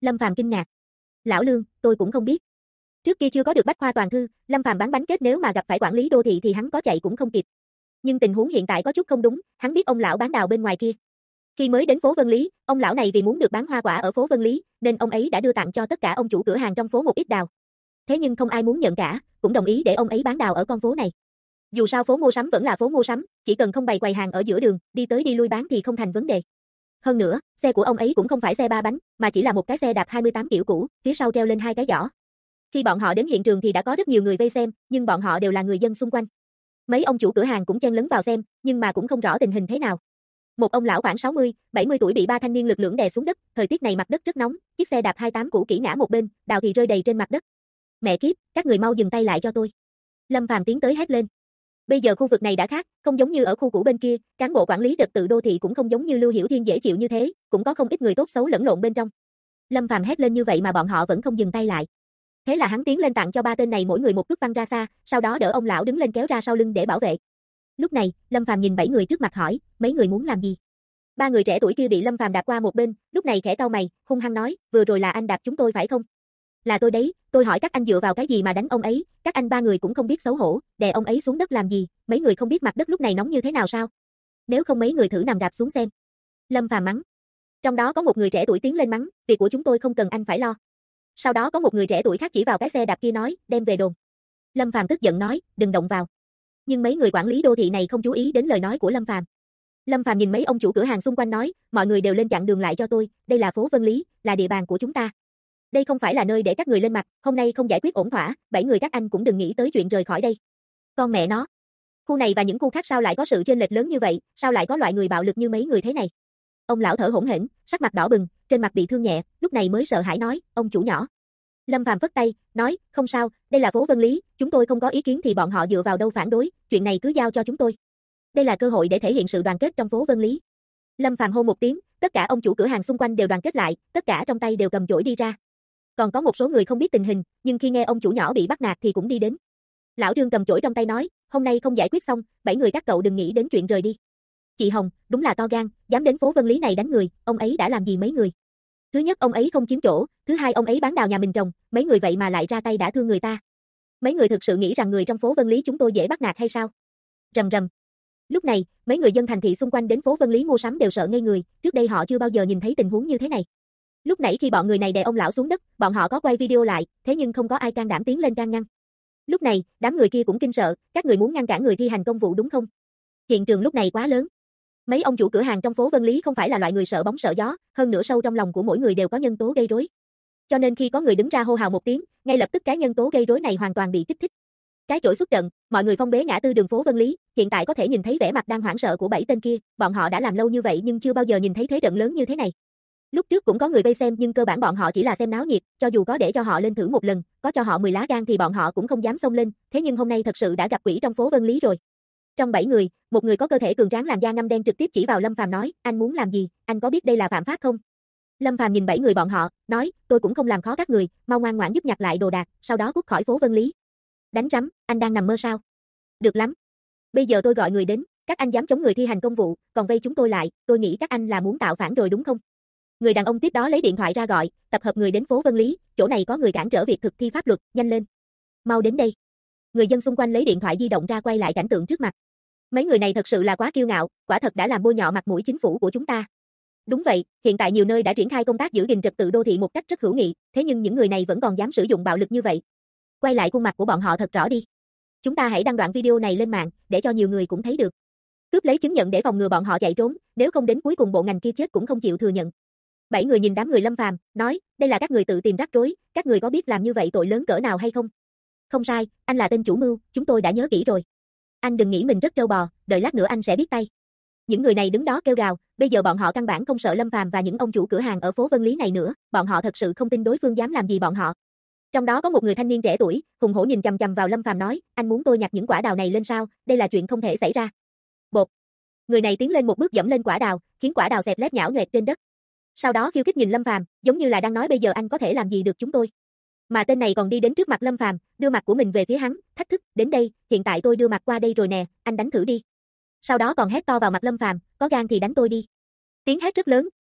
Lâm Phàm kinh ngạc. Lão Lương, tôi cũng không biết. Trước kia chưa có được bách khoa toàn thư, Lâm Phàm bán bánh kết nếu mà gặp phải quản lý đô thị thì hắn có chạy cũng không kịp. Nhưng tình huống hiện tại có chút không đúng, hắn biết ông lão bán đào bên ngoài kia. Khi mới đến phố Vân Lý, ông lão này vì muốn được bán hoa quả ở phố Vân Lý, nên ông ấy đã đưa tặng cho tất cả ông chủ cửa hàng trong phố một ít đào. Thế nhưng không ai muốn nhận cả, cũng đồng ý để ông ấy bán đào ở con phố này. Dù sao phố mua sắm vẫn là phố mua sắm, chỉ cần không bày quầy hàng ở giữa đường, đi tới đi lui bán thì không thành vấn đề. Hơn nữa, xe của ông ấy cũng không phải xe ba bánh, mà chỉ là một cái xe đạp 28 kiểu cũ, phía sau treo lên hai cái giỏ. Khi bọn họ đến hiện trường thì đã có rất nhiều người vây xem, nhưng bọn họ đều là người dân xung quanh. Mấy ông chủ cửa hàng cũng chen lấn vào xem, nhưng mà cũng không rõ tình hình thế nào. Một ông lão khoảng 60, 70 tuổi bị ba thanh niên lực lưỡng đè xuống đất, thời tiết này mặt đất rất nóng, chiếc xe đạp 28 cũ kỹ ngã một bên, đào thì rơi đầy trên mặt đất. Mẹ kiếp, các người mau dừng tay lại cho tôi. Lâm Phàm tiến tới hét lên. Bây giờ khu vực này đã khác, không giống như ở khu cũ bên kia, cán bộ quản lý trật tự đô thị cũng không giống như Lưu Hiểu Thiên dễ chịu như thế, cũng có không ít người tốt xấu lẫn lộn bên trong. Lâm Phàm hét lên như vậy mà bọn họ vẫn không dừng tay lại. Thế là hắn tiến lên tặng cho ba tên này mỗi người một cước văng ra xa, sau đó đỡ ông lão đứng lên kéo ra sau lưng để bảo vệ. Lúc này, Lâm Phàm nhìn 7 người trước mặt hỏi, mấy người muốn làm gì? Ba người trẻ tuổi kia bị Lâm Phàm đạp qua một bên, lúc này khẽ cau mày, hung hăng nói, vừa rồi là anh đạp chúng tôi phải không? Là tôi đấy, tôi hỏi các anh dựa vào cái gì mà đánh ông ấy, các anh ba người cũng không biết xấu hổ, đè ông ấy xuống đất làm gì, mấy người không biết mặt đất lúc này nóng như thế nào sao? Nếu không mấy người thử nằm đạp xuống xem. Lâm Phàm mắng. Trong đó có một người trẻ tuổi tiến lên mắng, việc của chúng tôi không cần anh phải lo. Sau đó có một người trẻ tuổi khác chỉ vào cái xe đạp kia nói, đem về đồn. Lâm Phàm tức giận nói, đừng động vào. Nhưng mấy người quản lý đô thị này không chú ý đến lời nói của Lâm Phàm. Lâm Phàm nhìn mấy ông chủ cửa hàng xung quanh nói, mọi người đều lên chặn đường lại cho tôi, đây là phố Vân Lý, là địa bàn của chúng ta. Đây không phải là nơi để các người lên mặt, hôm nay không giải quyết ổn thỏa, 7 người các anh cũng đừng nghĩ tới chuyện rời khỏi đây. Con mẹ nó. Khu này và những khu khác sao lại có sự chênh lệch lớn như vậy, sao lại có loại người bạo lực như mấy người thế này? Ông lão thở hổn hển, sắc mặt đỏ bừng, trên mặt bị thương nhẹ, lúc này mới sợ hãi nói, ông chủ nhỏ. Lâm Phàm phất tay, nói, không sao, đây là phố Vân Lý, chúng tôi không có ý kiến thì bọn họ dựa vào đâu phản đối, chuyện này cứ giao cho chúng tôi. Đây là cơ hội để thể hiện sự đoàn kết trong phố Vân Lý. Lâm Phàm hô một tiếng, tất cả ông chủ cửa hàng xung quanh đều đoàn kết lại, tất cả trong tay đều cầm chổi đi ra. Còn có một số người không biết tình hình, nhưng khi nghe ông chủ nhỏ bị bắt nạt thì cũng đi đến. Lão Trương cầm chổi trong tay nói, hôm nay không giải quyết xong, 7 người các cậu đừng nghĩ đến chuyện rời đi. Chị Hồng, đúng là to gan, dám đến phố Vân Lý này đánh người, ông ấy đã làm gì mấy người? Thứ nhất ông ấy không chiếm chỗ, thứ hai ông ấy bán đào nhà mình trồng, mấy người vậy mà lại ra tay đã thương người ta. Mấy người thực sự nghĩ rằng người trong phố Vân Lý chúng tôi dễ bắt nạt hay sao? Rầm rầm. Lúc này, mấy người dân thành thị xung quanh đến phố Vân Lý mua sắm đều sợ ngây người, trước đây họ chưa bao giờ nhìn thấy tình huống như thế này. Lúc nãy khi bọn người này đè ông lão xuống đất, bọn họ có quay video lại, thế nhưng không có ai can đảm tiến lên can ngăn. Lúc này, đám người kia cũng kinh sợ, các người muốn ngăn cản người thi hành công vụ đúng không? Hiện trường lúc này quá lớn. Mấy ông chủ cửa hàng trong phố Vân Lý không phải là loại người sợ bóng sợ gió, hơn nữa sâu trong lòng của mỗi người đều có nhân tố gây rối. Cho nên khi có người đứng ra hô hào một tiếng, ngay lập tức cái nhân tố gây rối này hoàn toàn bị kích thích. Cái chổi xuất trận, mọi người phong bế ngã tư đường phố Vân Lý, hiện tại có thể nhìn thấy vẻ mặt đang hoảng sợ của 7 tên kia, bọn họ đã làm lâu như vậy nhưng chưa bao giờ nhìn thấy thế trận lớn như thế này. Lúc trước cũng có người vây xem nhưng cơ bản bọn họ chỉ là xem náo nhiệt, cho dù có để cho họ lên thử một lần, có cho họ 10 lá gan thì bọn họ cũng không dám xông lên, thế nhưng hôm nay thật sự đã gặp quỷ trong phố Vân Lý rồi. Trong 7 người, một người có cơ thể cường tráng làn da ngăm đen trực tiếp chỉ vào Lâm Phàm nói, anh muốn làm gì, anh có biết đây là phạm pháp không? Lâm Phàm nhìn 7 người bọn họ, nói, tôi cũng không làm khó các người, mau ngoan ngoãn giúp nhặt lại đồ đạc, sau đó cút khỏi phố Vân Lý. Đánh rắm, anh đang nằm mơ sao? Được lắm. Bây giờ tôi gọi người đến, các anh dám chống người thi hành công vụ, còn vây chúng tôi lại, tôi nghĩ các anh là muốn tạo phản rồi đúng không? Người đàn ông tiếp đó lấy điện thoại ra gọi, tập hợp người đến phố Vân Lý, chỗ này có người cản trở việc thực thi pháp luật, nhanh lên. Mau đến đây. Người dân xung quanh lấy điện thoại di động ra quay lại cảnh tượng trước mặt. Mấy người này thật sự là quá kiêu ngạo, quả thật đã làm bôi nhọ mặt mũi chính phủ của chúng ta. Đúng vậy, hiện tại nhiều nơi đã triển khai công tác giữ gìn trật tự đô thị một cách rất hữu nghị, thế nhưng những người này vẫn còn dám sử dụng bạo lực như vậy. Quay lại khuôn mặt của bọn họ thật rõ đi. Chúng ta hãy đăng đoạn video này lên mạng, để cho nhiều người cũng thấy được. Cướp lấy chứng nhận để phòng ngừa bọn họ chạy trốn, nếu không đến cuối cùng bộ ngành kia chết cũng không chịu thừa nhận. 7 người nhìn đám người Lâm Phàm, nói, đây là các người tự tìm rắc rối, các người có biết làm như vậy tội lớn cỡ nào hay không? Không sai, anh là tên chủ mưu, chúng tôi đã nhớ kỹ rồi. Anh đừng nghĩ mình rất trâu bò, đợi lát nữa anh sẽ biết tay. Những người này đứng đó kêu gào, bây giờ bọn họ căn bản không sợ Lâm Phàm và những ông chủ cửa hàng ở phố Vân Lý này nữa, bọn họ thật sự không tin đối phương dám làm gì bọn họ. Trong đó có một người thanh niên trẻ tuổi, hùng hổ nhìn chằm chằm vào Lâm Phàm nói, anh muốn tôi nhặt những quả đào này lên sao, đây là chuyện không thể xảy ra. Bột. Người này tiến lên một bước dẫm lên quả đào, khiến quả đào xẹp lép nhão nhoẹt trên đất. Sau đó khiêu khích nhìn Lâm Phàm, giống như là đang nói bây giờ anh có thể làm gì được chúng tôi. Mà tên này còn đi đến trước mặt Lâm Phàm, đưa mặt của mình về phía hắn, thách thức, đến đây, hiện tại tôi đưa mặt qua đây rồi nè, anh đánh thử đi. Sau đó còn hét to vào mặt Lâm Phàm, có gan thì đánh tôi đi. Tiếng hét rất lớn,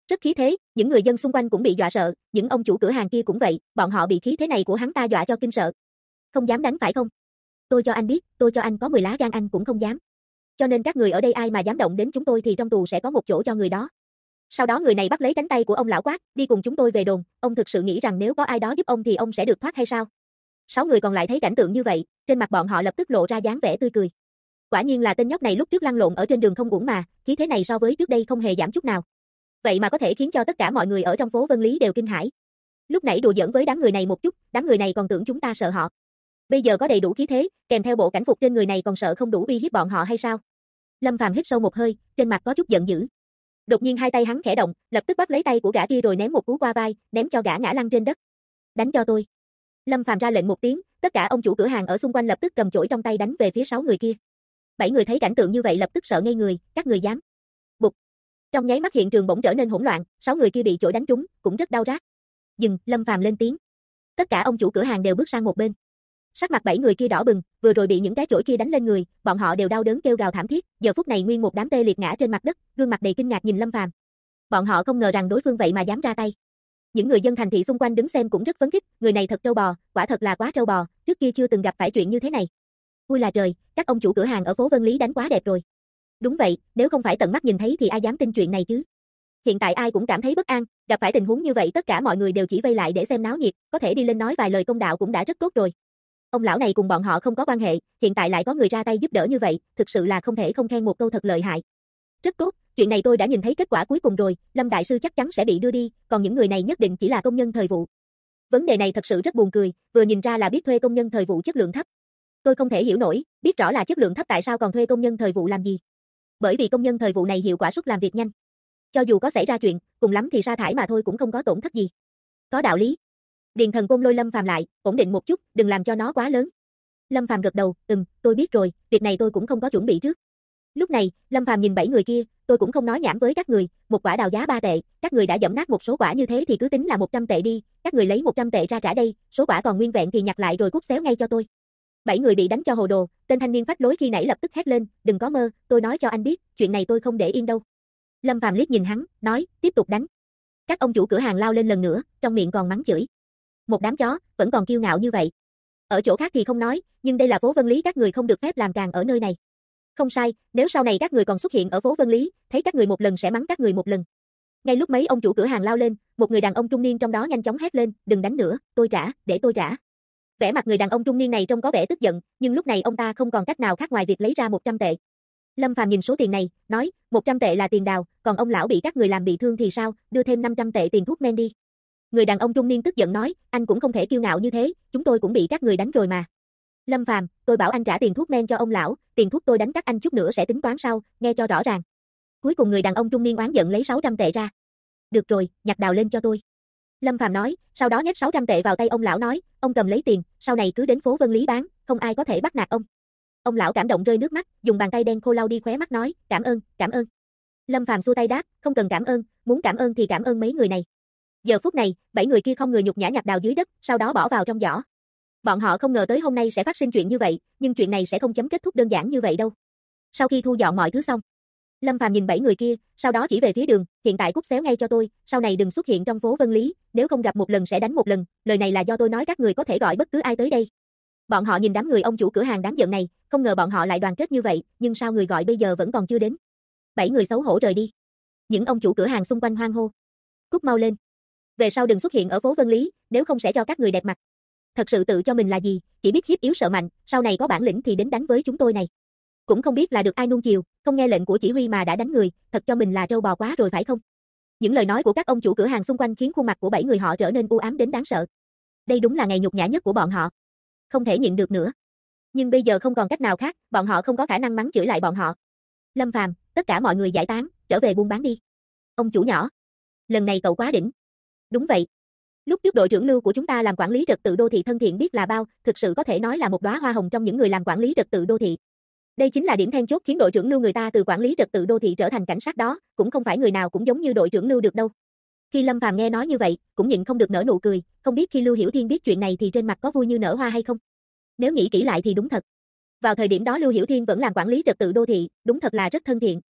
Rất khí thế, những người dân xung quanh cũng bị dọa sợ, những ông chủ cửa hàng kia cũng vậy, bọn họ bị khí thế này của hắn ta dọa cho kinh sợ. Không dám đánh phải không? Tôi cho anh biết, tôi cho anh có 10 lá gan anh cũng không dám. Cho nên các người ở đây ai mà dám động đến chúng tôi thì trong tù sẽ có một chỗ cho người đó. Sau đó người này bắt lấy cánh tay của ông lão quát, đi cùng chúng tôi về đồn, ông thực sự nghĩ rằng nếu có ai đó giúp ông thì ông sẽ được thoát hay sao? 6 người còn lại thấy cảnh tượng như vậy, trên mặt bọn họ lập tức lộ ra dáng vẻ tươi cười. Quả nhiên là tên nhóc này lúc trước lăn lộn ở trên đường không uổng mà, khí thế này so với trước đây không hề giảm chút nào. Vậy mà có thể khiến cho tất cả mọi người ở trong phố Vân Lý đều kinh hãi. Lúc nãy đùa giỡn với đám người này một chút, đám người này còn tưởng chúng ta sợ họ. Bây giờ có đầy đủ khí thế, kèm theo bộ cảnh phục trên người này còn sợ không đủ uy hiếp bọn họ hay sao? Lâm Phàm hít sâu một hơi, trên mặt có chút giận dữ. Đột nhiên hai tay hắn khẽ động, lập tức bắt lấy tay của gã kia rồi ném một cú qua vai, ném cho gã ngã lăn trên đất. Đánh cho tôi. Lâm Phàm ra lệnh một tiếng, tất cả ông chủ cửa hàng ở xung quanh lập tức cầm chổi trong tay đánh về phía 6 người kia. 7 người thấy cảnh tượng như vậy lập tức sợ ngây người, các người dám. Bụp. Trong nháy mắt hiện trường bỗng trở nên hỗn loạn, 6 người kia bị chổi đánh trúng, cũng rất đau rát. Dừng, Lâm Phàm lên tiếng. Tất cả ông chủ cửa hàng đều bước sang một bên. Sắc mặt 7 người kia đỏ bừng, vừa rồi bị những cái chổi kia đánh lên người, bọn họ đều đau đớn kêu gào thảm thiết, giờ phút này nguyên một đám tê liệt ngã trên mặt đất, gương mặt đầy kinh ngạc nhìn Lâm Phàm. Bọn họ không ngờ rằng đối phương vậy mà dám ra tay. Những người dân thành thị xung quanh đứng xem cũng rất phấn khích, người này thật trâu bò, quả thật là quá trâu bò, trước kia chưa từng gặp phải chuyện như thế này. Ui là trời, các ông chủ cửa hàng ở phố Vân Lý đánh quá đẹp rồi. Đúng vậy, nếu không phải tận mắt nhìn thấy thì ai dám tin chuyện này chứ. Hiện tại ai cũng cảm thấy bất an, gặp phải tình huống như vậy tất cả mọi người đều chỉ vây lại để xem náo nhiệt, có thể đi lên nói vài lời công đạo cũng đã rất tốt rồi. Ông lão này cùng bọn họ không có quan hệ, hiện tại lại có người ra tay giúp đỡ như vậy, thực sự là không thể không khen một câu thật lợi hại. Rất tốt, chuyện này tôi đã nhìn thấy kết quả cuối cùng rồi, Lâm đại sư chắc chắn sẽ bị đưa đi, còn những người này nhất định chỉ là công nhân thời vụ. Vấn đề này thật sự rất buồn cười, vừa nhìn ra là biết thuê công nhân thời vụ chất lượng thấp. Tôi không thể hiểu nổi, biết rõ là chất lượng thấp tại sao còn thuê công nhân thời vụ làm gì? Bởi vì công nhân thời vụ này hiệu quả suất làm việc nhanh. Cho dù có xảy ra chuyện, cùng lắm thì sa thải mà thôi cũng không có tổn thất gì. Có đạo lý. Điền Thần Côn lôi Lâm Phàm lại, ổn định một chút, đừng làm cho nó quá lớn. Lâm Phàm gật đầu, tôi biết rồi, việc này tôi cũng không có chuẩn bị trước. Lúc này, Lâm Phàm nhìn 7 người kia, tôi cũng không nói nhảm với các người, một quả đào giá 3 tệ, các người đã giẫm nát một số quả như thế thì cứ tính là 100 tệ đi, các người lấy 100 tệ ra trả đây, số quả còn nguyên vẹn thì nhặt lại rồi cút xéo ngay cho tôi. 7 người bị đánh cho hồ đồ, tên thanh niên phách lối khi nãy lập tức hét lên, đừng có mơ, tôi nói cho anh biết, chuyện này tôi không để yên đâu. Lâm Phàm liếc nhìn hắn, nói, tiếp tục đánh. Các ông chủ cửa hàng lao lên lần nữa, trong miệng còn mắng chửi. Một đám chó, vẫn còn kiêu ngạo như vậy. Ở chỗ khác thì không nói, nhưng đây là phố Vân Lý các người không được phép làm càng ở nơi này. Không sai, nếu sau này các người còn xuất hiện ở phố Vân Lý, thấy các người một lần sẽ mắng các người một lần. Ngay lúc mấy ông chủ cửa hàng lao lên, một người đàn ông trung niên trong đó nhanh chóng hét lên, đừng đánh nữa, tôi trả, để tôi trả. Vẻ mặt người đàn ông trung niên này trông có vẻ tức giận, nhưng lúc này ông ta không còn cách nào khác ngoài việc lấy ra 100 tệ. Lâm Phàm nhìn số tiền này, nói, 100 tệ là tiền đào, còn ông lão bị các người làm bị thương thì sao, đưa thêm 500 tệ tiền thuốc men đi. Người đàn ông trung niên tức giận nói, anh cũng không thể kiêu ngạo như thế, chúng tôi cũng bị các người đánh rồi mà. Lâm Phàm, tôi bảo anh trả tiền thuốc men cho ông lão, tiền thuốc tôi đánh các anh chút nữa sẽ tính toán sau, nghe cho rõ ràng. Cuối cùng người đàn ông trung niên oán giận lấy 600 tệ ra. Được rồi, nhặt đào lên cho tôi. Lâm Phàm nói, sau đó nhét 600 tệ vào tay ông lão nói, ông cầm lấy tiền, sau này cứ đến phố Vân Lý bán, không ai có thể bắt nạt ông. Ông lão cảm động rơi nước mắt, dùng bàn tay đen khô lau đi khóe mắt nói, cảm ơn, cảm ơn. Lâm Phàm xua tay đáp, không cần cảm ơn, muốn cảm ơn thì cảm ơn mấy người này. Giờ phút này, 7 người kia không người nhục nhã nhặt đào dưới đất, sau đó bỏ vào trong giỏ. Bọn họ không ngờ tới hôm nay sẽ phát sinh chuyện như vậy, nhưng chuyện này sẽ không chấm kết thúc đơn giản như vậy đâu. Sau khi thu dọn mọi thứ xong, Lâm Phàm nhìn 7 người kia, sau đó chỉ về phía đường, hiện tại cút xéo ngay cho tôi, sau này đừng xuất hiện trong phố Vân Lý, nếu không gặp một lần sẽ đánh một lần, lời này là do tôi nói các người có thể gọi bất cứ ai tới đây. Bọn họ nhìn đám người ông chủ cửa hàng đáng giận này, không ngờ bọn họ lại đoàn kết như vậy, nhưng sao người gọi bây giờ vẫn còn chưa đến. 7 người xấu hổ rời đi. Những ông chủ cửa hàng xung quanh hoan hô. Cút mau lên. Về sau đừng xuất hiện ở phố Vân Lý, nếu không sẽ cho các người đẹp mặt. Thật sự tự cho mình là gì, chỉ biết hiếp yếu sợ mạnh, sau này có bản lĩnh thì đến đánh với chúng tôi này. Cũng không biết là được ai nuông chiều, không nghe lệnh của chỉ huy mà đã đánh người, thật cho mình là trâu bò quá rồi phải không? Những lời nói của các ông chủ cửa hàng xung quanh khiến khuôn mặt của 7 người họ trở nên u ám đến đáng sợ. Đây đúng là ngày nhục nhã nhất của bọn họ. Không thể nhịn được nữa. Nhưng bây giờ không còn cách nào khác, bọn họ không có khả năng mắng chửi lại bọn họ. Lâm Phàm, tất cả mọi người giải tán, trở về buôn bán đi. Ông chủ nhỏ, lần này cậu quá đỉnh. Đúng vậy. Lúc trước đội trưởng Lưu của chúng ta làm quản lý trật tự đô thị thân thiện biết là bao, thực sự có thể nói là một đóa hoa hồng trong những người làm quản lý trật tự đô thị. Đây chính là điểm then chốt khiến đội trưởng Lưu người ta từ quản lý trật tự đô thị trở thành cảnh sát đó, cũng không phải người nào cũng giống như đội trưởng Lưu được đâu. Khi Lâm Phàm nghe nói như vậy, cũng nhịn không được nở nụ cười, không biết khi Lưu Hiểu Thiên biết chuyện này thì trên mặt có vui như nở hoa hay không. Nếu nghĩ kỹ lại thì đúng thật. Vào thời điểm đó Lưu Hiểu Thiên vẫn làm quản lý trật tự đô thị, đúng thật là rất thân thiện.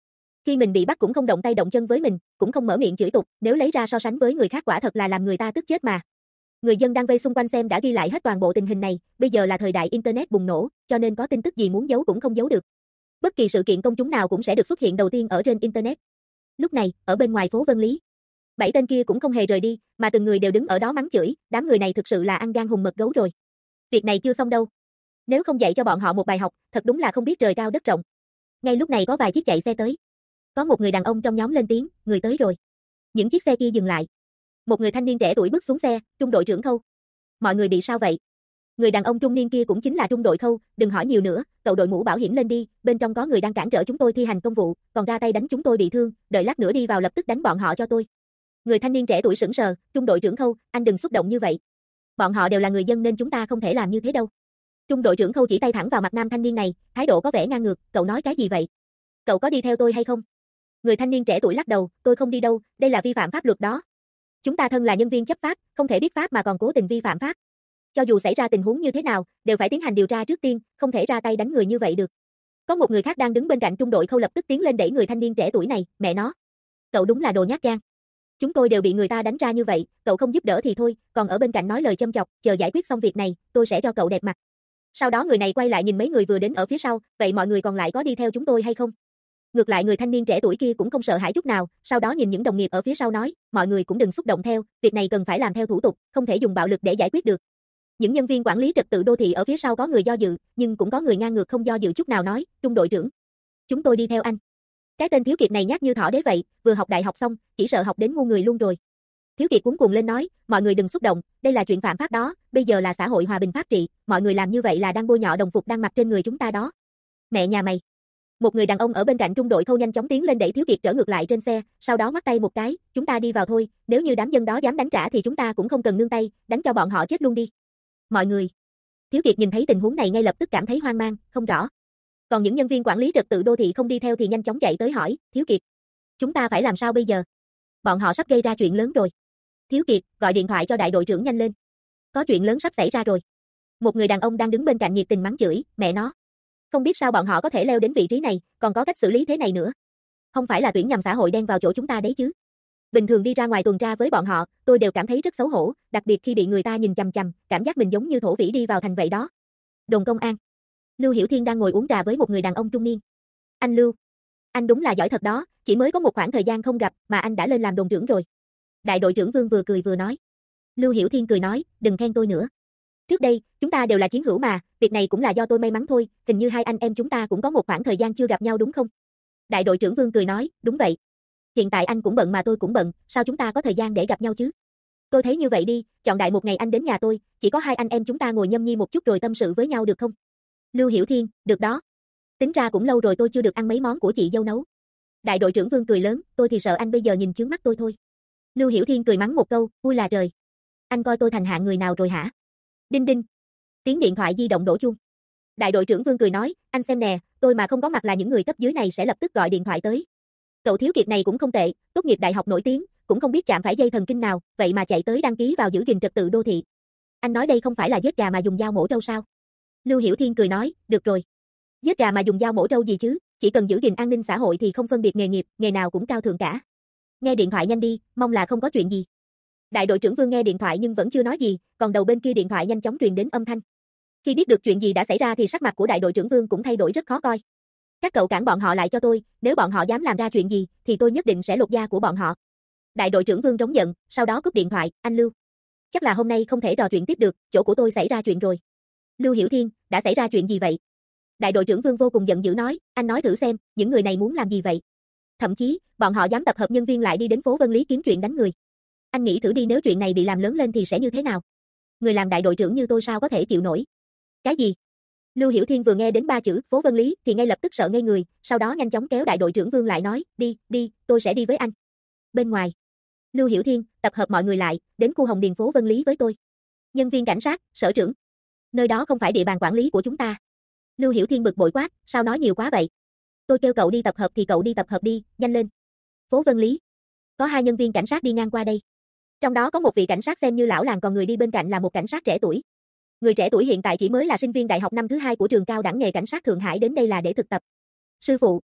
Khi mình bị bắt cũng không động tay động chân với mình, cũng không mở miệng chửi tục, nếu lấy ra so sánh với người khác quả thật là làm người ta tức chết mà. Người dân đang vây xung quanh xem đã ghi lại hết toàn bộ tình hình này, bây giờ là thời đại internet bùng nổ, cho nên có tin tức gì muốn giấu cũng không giấu được. Bất kỳ sự kiện công chúng nào cũng sẽ được xuất hiện đầu tiên ở trên internet. Lúc này, ở bên ngoài phố Vân Lý, 7 tên kia cũng không hề rời đi, mà từng người đều đứng ở đó mắng chửi, đám người này thực sự là ăn gan hùm mật gấu rồi. Việc này chưa xong đâu. Nếu không dạy cho bọn họ một bài học, thật đúng là không biết trời cao đất rộng. Ngay lúc này có vài chiếc chạy xe tới. Có một người đàn ông trong nhóm lên tiếng, người tới rồi. Những chiếc xe kia dừng lại. Một người thanh niên trẻ tuổi bước xuống xe, Trung đội trưởng Khâu. Mọi người bị sao vậy? Người đàn ông trung niên kia cũng chính là Trung đội Khâu, đừng hỏi nhiều nữa, cậu đội mũ bảo hiểm lên đi, bên trong có người đang cản trở chúng tôi thi hành công vụ, còn ra tay đánh chúng tôi bị thương, đợi lát nữa đi vào lập tức đánh bọn họ cho tôi. Người thanh niên trẻ tuổi sững sờ, Trung đội trưởng Khâu, anh đừng xúc động như vậy. Bọn họ đều là người dân nên chúng ta không thể làm như thế đâu. Trung đội trưởng Khâu chỉ tay thẳng vào mặt nam thanh niên này, thái độ có vẻ ngang ngược, cậu nói cái gì vậy? Cậu có đi theo tôi hay không? Người thanh niên trẻ tuổi lắc đầu, tôi không đi đâu, đây là vi phạm pháp luật đó. Chúng ta thân là nhân viên chấp pháp, không thể biết pháp mà còn cố tình vi phạm pháp. Cho dù xảy ra tình huống như thế nào, đều phải tiến hành điều tra trước tiên, không thể ra tay đánh người như vậy được. Có một người khác đang đứng bên cạnh Trung đội Khâu lập tức tiến lên đẩy người thanh niên trẻ tuổi này, mẹ nó. Cậu đúng là đồ nhát gan. Chúng tôi đều bị người ta đánh ra như vậy, cậu không giúp đỡ thì thôi, còn ở bên cạnh nói lời châm chọc, chờ giải quyết xong việc này, tôi sẽ cho cậu đẹp mặt. Sau đó người này quay lại nhìn mấy người vừa đến ở phía sau, vậy mọi người còn lại có đi theo chúng tôi hay không? Ngược lại người thanh niên trẻ tuổi kia cũng không sợ hãi chút nào, sau đó nhìn những đồng nghiệp ở phía sau nói, mọi người cũng đừng xúc động theo, việc này cần phải làm theo thủ tục, không thể dùng bạo lực để giải quyết được. Những nhân viên quản lý trật tự đô thị ở phía sau có người do dự, nhưng cũng có người ngang ngược không do dự chút nào nói, Trung đội trưởng, chúng tôi đi theo anh. Cái tên Thiếu Kiệt này nhát như thỏ đế vậy, vừa học đại học xong, chỉ sợ học đến ngu người luôn rồi. Thiếu Kiệt cuống cuồng lên nói, mọi người đừng xúc động, đây là chuyện phạm pháp đó, bây giờ là xã hội hòa bình pháp trị, mọi người làm như vậy là đang bôi nhọ đồng phục đang mặc trên người chúng ta đó. Mẹ nhà mày. Một người đàn ông ở bên cạnh Trung đội Khâu nhanh chóng tiến lên đẩy Thiếu Kiệt trở ngược lại trên xe, sau đó ngoắc tay một cái, chúng ta đi vào thôi, nếu như đám dân đó dám đánh trả thì chúng ta cũng không cần nương tay, đánh cho bọn họ chết luôn đi. Mọi người. Thiếu Kiệt nhìn thấy tình huống này ngay lập tức cảm thấy hoang mang, không rõ. Còn những nhân viên quản lý trật tự đô thị không đi theo thì nhanh chóng chạy tới hỏi, Thiếu Kiệt, chúng ta phải làm sao bây giờ? Bọn họ sắp gây ra chuyện lớn rồi. Thiếu Kiệt, gọi điện thoại cho đại đội trưởng nhanh lên. Có chuyện lớn sắp xảy ra rồi. Một người đàn ông đang đứng bên cạnh nhiệt tình mắng chửi, mẹ nó. Không biết sao bọn họ có thể leo đến vị trí này, còn có cách xử lý thế này nữa. Không phải là tuyển nhầm xã hội đen vào chỗ chúng ta đấy chứ. Bình thường đi ra ngoài tuần tra với bọn họ, tôi đều cảm thấy rất xấu hổ, đặc biệt khi bị người ta nhìn chằm chằm, cảm giác mình giống như thổ phỉ đi vào thành vậy đó. Đồn công an. Lưu Hiểu Thiên đang ngồi uống trà với một người đàn ông trung niên. Anh Lưu, anh đúng là giỏi thật đó, chỉ mới có một khoảng thời gian không gặp mà anh đã lên làm đồn trưởng rồi. Đại đội trưởng Vương vừa cười vừa nói. Lưu Hiểu Thiên cười nói, đừng khen tôi nữa. Trước đây, chúng ta đều là chiến hữu mà, việc này cũng là do tôi may mắn thôi, hình như hai anh em chúng ta cũng có một khoảng thời gian chưa gặp nhau đúng không? Đại đội trưởng Vương cười nói, đúng vậy. Hiện tại anh cũng bận mà tôi cũng bận, sao chúng ta có thời gian để gặp nhau chứ? Tôi thấy như vậy đi, chọn đại một ngày anh đến nhà tôi, chỉ có hai anh em chúng ta ngồi nhâm nhi một chút rồi tâm sự với nhau được không? Lưu Hiểu Thiên, được đó. Tính ra cũng lâu rồi tôi chưa được ăn mấy món của chị dâu nấu. Đại đội trưởng Vương cười lớn, tôi thì sợ anh bây giờ nhìn chướng mắt tôi thôi. Lưu Hiểu Thiên cười mắng một câu, ui là trời. Anh coi tôi thành hạng người nào rồi hả? Đinh đinh. Tiếng điện thoại di động đổ chuông. Đại đội trưởng Vương cười nói, anh xem nè, tôi mà không có mặt là những người cấp dưới này sẽ lập tức gọi điện thoại tới. Cậu Thiếu Kiệt này cũng không tệ, tốt nghiệp đại học nổi tiếng, cũng không biết chạm phải dây thần kinh nào, vậy mà chạy tới đăng ký vào giữ gìn trật tự đô thị. Anh nói đây không phải là giết gà mà dùng dao mổ trâu sao? Lưu Hiểu Thiên cười nói, được rồi. Giết gà mà dùng dao mổ trâu gì chứ, chỉ cần giữ gìn an ninh xã hội thì không phân biệt nghề nghiệp, nghề nào cũng cao thượng cả. Nghe điện thoại nhanh đi, mong là không có chuyện gì. Đại đội trưởng Vương nghe điện thoại nhưng vẫn chưa nói gì, còn đầu bên kia điện thoại nhanh chóng truyền đến âm thanh. Khi biết được chuyện gì đã xảy ra thì sắc mặt của đại đội trưởng Vương cũng thay đổi rất khó coi. Các cậu cản bọn họ lại cho tôi, nếu bọn họ dám làm ra chuyện gì thì tôi nhất định sẽ lột da của bọn họ. Đại đội trưởng Vương trống giận, sau đó cúp điện thoại, anh Lưu. Chắc là hôm nay không thể trò chuyện tiếp được, chỗ của tôi xảy ra chuyện rồi. Lưu Hiểu Thiên, đã xảy ra chuyện gì vậy? Đại đội trưởng Vương vô cùng giận dữ nói, anh nói thử xem, những người này muốn làm gì vậy? Thậm chí, bọn họ dám tập hợp nhân viên lại đi đến phố Vân Lý kiếm chuyện đánh người. Anh nghĩ thử đi nếu chuyện này bị làm lớn lên thì sẽ như thế nào? Người làm đại đội trưởng như tôi sao có thể chịu nổi? Cái gì? Lưu Hiểu Thiên vừa nghe đến ba chữ phố Vân Lý thì ngay lập tức sợ ngây người, sau đó nhanh chóng kéo đại đội trưởng Vương lại nói, đi, tôi sẽ đi với anh. Bên ngoài, Lưu Hiểu Thiên, tập hợp mọi người lại, đến khu Hồng Điền phố Vân Lý với tôi. Nhân viên cảnh sát, sở trưởng. Nơi đó không phải địa bàn quản lý của chúng ta. Lưu Hiểu Thiên bực bội quát, sao nói nhiều quá vậy? Tôi kêu cậu đi tập hợp thì cậu đi tập hợp đi, nhanh lên. Phố Vân Lý. Có hai nhân viên cảnh sát đi ngang qua đây. Trong đó có một vị cảnh sát xem như lão làng, còn người đi bên cạnh là một cảnh sát trẻ tuổi. Người trẻ tuổi hiện tại chỉ mới là sinh viên đại học năm thứ 2 của trường cao đẳng nghề cảnh sát Thượng Hải, đến đây là để thực tập. Sư phụ.